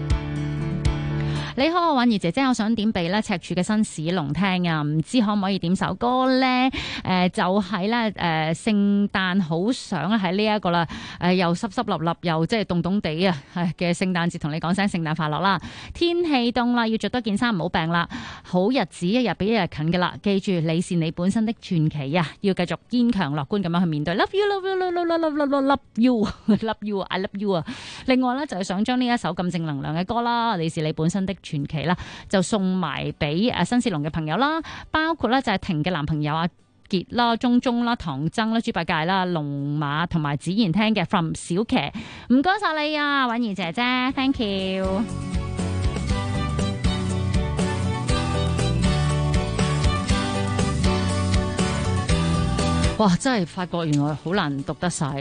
你好，韻兒姐姐，我想點俾咧赤柱嘅新市龍聽啊，唔知可唔可以點首歌咧？就係咧聖誕好想喺呢一個啦，又濕濕立立又即係凍凍地啊嘅聖誕節，同你講聲聖誕快樂啦！天氣凍啦，要着多件衫，唔好病啦。好日子一日比一日近噶啦，記住你是你本身的傳奇啊！要繼續堅強樂觀咁樣去面對。Love you, love you, love you, love you, love you, love you, I love you 啊！另外咧就係想將呢一首咁正能量嘅歌啦，你是你本身的傳奇啦，就送埋俾新市龍嘅朋友啦，包括咧就係婷嘅男朋友阿傑啦、鐘鐘啦、唐僧啦、豬八戒啦、龍馬同埋子賢聽嘅 From 小騎，唔該晒你啊，韻兒姐姐 ，Thank you。哇！真係發覺原來好難讀得晒，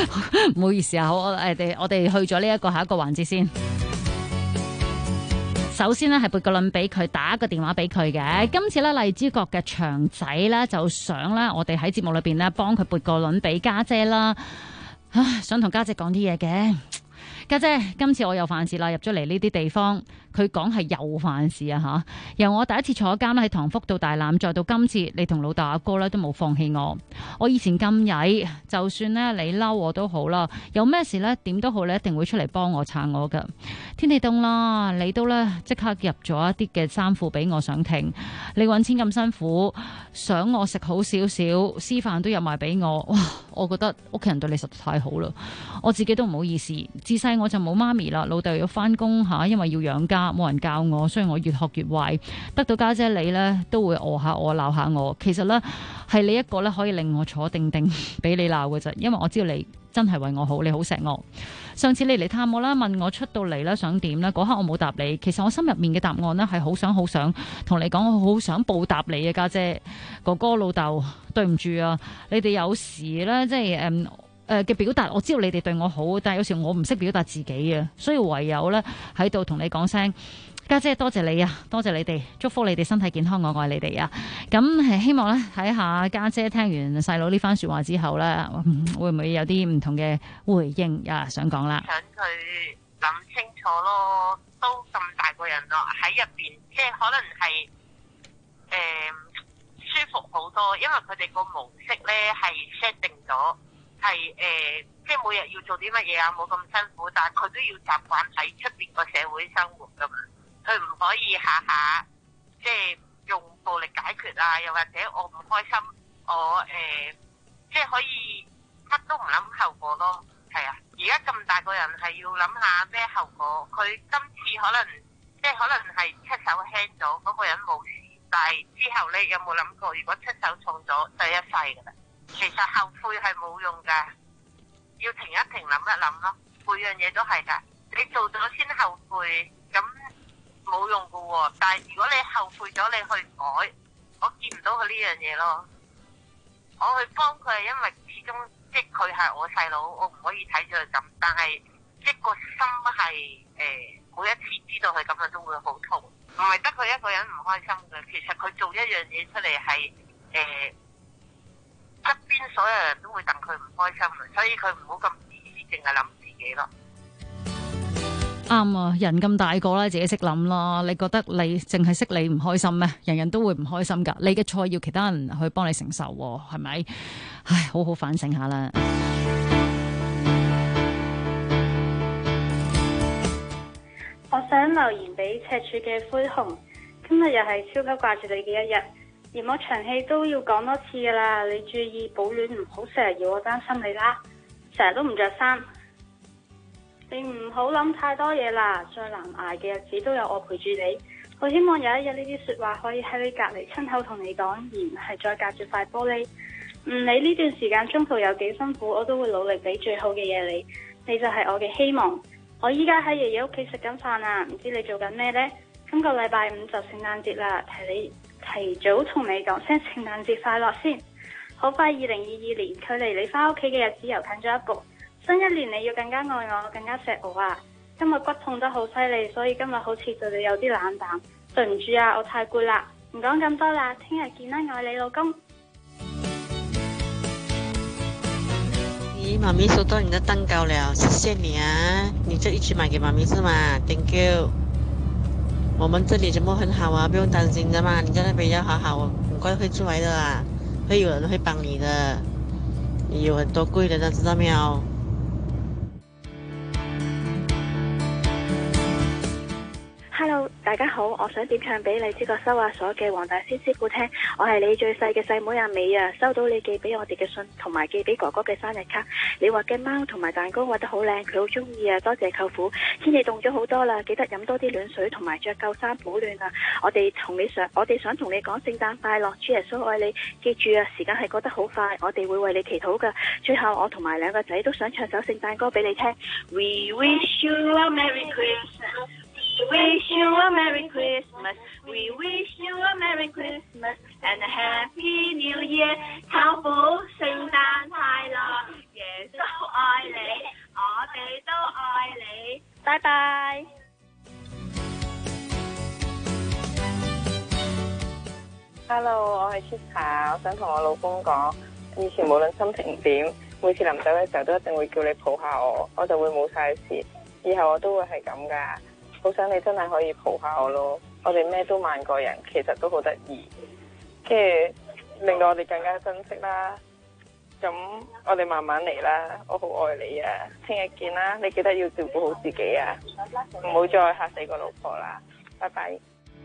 唔好意思啊，好我哋去咗呢一個下一個環節先。 首先呢，係撥個輪俾佢，打個電話俾佢嘅。今次咧，荔枝角嘅長仔咧就想咧，我哋喺節目裏邊咧幫佢撥個輪俾家姐啦。唉，想同家姐講啲嘢嘅。家姐，今次我又犯事啦，入咗嚟呢啲地方，佢講係又犯事啊吓！由我第一次坐監喺塘福到大欖，再到今次你同老豆阿哥咧都冇放棄我。我以前咁曳，就算咧你嬲我都好啦，有咩事咧點都好，你一定會出嚟幫我撐我噶。天氣凍啦，你都咧即刻入咗一啲嘅衫褲俾我上庭。你搵錢咁辛苦，想我食好少少，私飯都入埋俾我。哇！我覺得屋企人對你實在太好啦，我自己都唔好意思。自細我就冇媽咪啦，老豆要翻工吓，因為要養家，冇人教我，所以我越學越壞。得到家姐你呢，都會餓下我，鬧下我。其實呢，係你一個呢可以令我坐定定俾你鬧嘅啫，因為我知道你真係為我好，你好錫我。上次你嚟探我啦，問我出到嚟啦想點呢？嗰刻我冇答你。其實我心入面嘅答案呢，係好想同你講，我好想報答你啊，家姐，哥哥老豆，對唔住啊，你哋有時呢，即係嘅表達，我知道你哋對我好，但係有時我唔識表達自己啊，所以唯有呢喺度同你講聲，家姐多謝你啊，多謝你哋，祝福你哋身體健康，我愛你哋啊！咁係希望呢睇下家姐聽完細佬呢番說話之後呢，會唔會有啲唔同嘅回應啊？想講啦，
想佢諗清楚咯，都咁大個人咯，喺入邊即係可能係舒服好多，因為佢哋個模式呢係 set 定咗。係即係每日要做啲乜嘢啊，冇咁辛苦，但係佢都要習慣喺出邊個社會生活噶嘛，佢唔可以下下即係用暴力解決啊，又或者我唔開心，我即係可以乜都唔諗後果咯，係啊，而家咁大個人係要諗下咩後果，佢今次可能係出手輕咗，嗰個人冇事，但係之後咧有冇諗過，如果出手重咗就一世噶啦。其實後悔係冇用噶，要停一停諗一諗咯，每樣嘢都係噶。你做咗先後悔，咁冇用噶喎。但係如果你後悔咗，你去改，我見唔到佢呢樣嘢咯。我去幫佢係因為始終即係佢係我細佬，我唔可以睇住佢咁。但係即係個心係每一次知道佢咁樣都會好痛，唔係得佢一個人唔開心嘅。其實佢做一樣嘢出嚟係側邊所有人都會戥佢唔開心，所以佢唔好咁自私，淨係諗自己咯。
啱啊，人咁大個啦，自己識諗啦。你覺得你淨係識你唔開心咩？人人都會唔開心噶。你嘅錯要其他人去幫你承受，係咪？唉，好好反省下啦。
我想留言俾赤柱嘅灰熊，今日又係超級掛住你嘅一日。連我長氣都要講多次噶啦，你注意保暖，唔好成日要我擔心你啦。成日都唔着衫，你唔好諗太多嘢啦。再難捱嘅日子都有我陪住你。我希望有一日呢啲說話可以喺你隔籬親口同你講，而唔係再隔住塊玻璃。唔理呢段時間中途有幾辛苦，我都會努力俾最好嘅嘢你。你就係我嘅希望。我依家喺爺爺屋企食緊飯啊，唔知你做緊咩呢？今個禮拜5就聖誕節啦，提早同你講聲聖誕節快樂先。好快2022年，距離你翻屋企嘅日子又近咗一步。新一年你要更加愛我，更加錫我啊！今日骨痛得好犀利，所以今日好似對你有啲冷淡。對唔住啊，我太攰啦，唔講咁多啦，聽日見啦，愛你老公。
咦，媽咪收到你的蛋糕了，謝謝你啊！你就一起買給媽咪是嗎？ Thank you。我們這裡全部很好啊，不用擔心的嘛。你在那邊要好好，很快會出來的啦，會有人會幫你的。你有很多貴人的，知道沒有？
Hello，大家好，我想點唱俾荔枝角收押所嘅黃大仙師傅聽。我係你最細嘅細妹阿美啊，收到你寄俾我哋嘅信，同埋寄俾哥哥嘅生日卡。你畫嘅貓同埋蛋糕畫得好靚，佢好中意啊！多謝舅父。天氣凍咗好多啦，記得飲多啲暖水，同埋着夠衫保暖啊！我哋想同你講聖誕快樂，主耶穌愛你。記住啊，時間係過得好快，我哋會為你祈禱噶。最後我同埋2個仔都想唱首聖誕歌俾你聽。We wish you a Merry Christmas。We wish you a Merry Christmas. We wish you a Merry Christmas and a Happy New Year. 舅父，聖誕快樂！耶穌愛你，我哋都愛你。拜拜。
Hello， 我係 Chika， 我想同我老公講，以前無論心情點，每次臨走嘅時候都一定會叫你抱下我就會冇晒事。以後我都會係咁噶，好想你真係可以抱下我咯。我哋咩都萬個人，其實都好得意，跟住令到我哋更加珍惜啦。咁我哋慢慢嚟啦，我好愛你啊！聽日見啦，你記得要照顧好自己啊，唔好再嚇死個老婆啦，拜拜。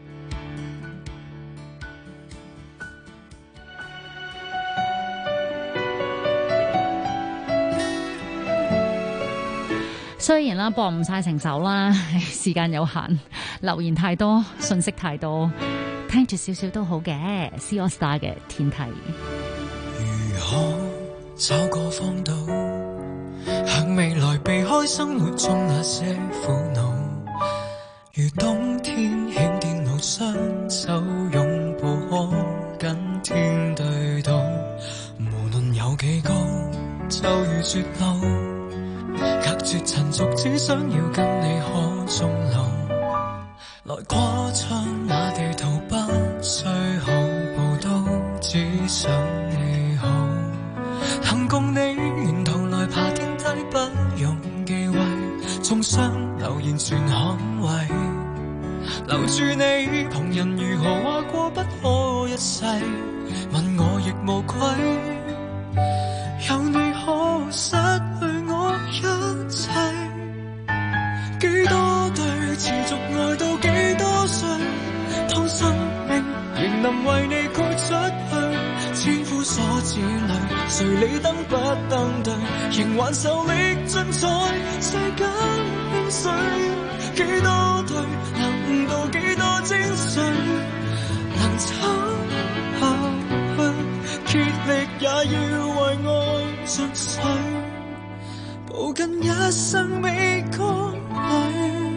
雖然啦，播唔晒成首啦，時間有限，留言太多，信息太多，聽住少少都好嘅。C AllStar 嘅天梯。
如何找個方道，向未來避開生活中那些苦惱，如冬天欠電腦雙手擁抱，可跟天對賭，無論有幾高，就如絕路。隔絕塵俗，只想要跟你可終老。來跨窗那地圖，不需好報都只想你好。能共你沿途來爬天梯，不用忌諱，中傷留言全捍衛。留住你，旁人如何話過不可一世，問我亦無愧。有你可失去我一切，幾多對持續愛到幾多歲，當生命仍能為你豁出去，千夫所指裏，誰理登不登對，仍還受力盡在世間興衰，幾多對能悟到幾多精髓，能走下去，竭力也要為愛盡瘁，抱緊一生美歌裏。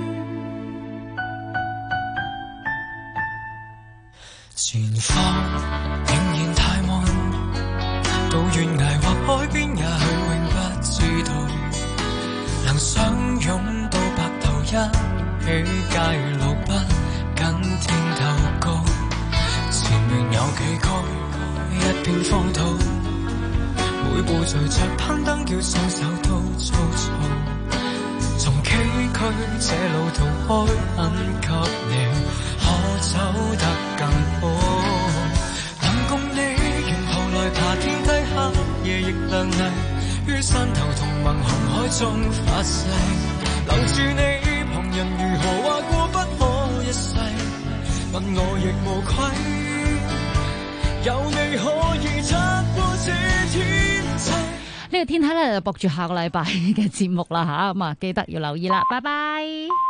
前方仍然太晚，到懸崖或海邊也許永不知道，能相擁到白頭一起街路，不跟天鬥高，前面有幾高一片荒土，每步隨着攀登，叫雙手都粗糙。從崎嶇這路途開墾給你，可走得更好。能共你沿途來爬天梯，黑夜亦亮麗，於山頭同盟紅海中發誓。留住你，旁人如何話過不可一世，問我亦無愧。有你可以拆破這天際。
呢個天梯咧就駁住下個禮拜嘅節目啦吓，咁啊記得要留意啦，拜拜。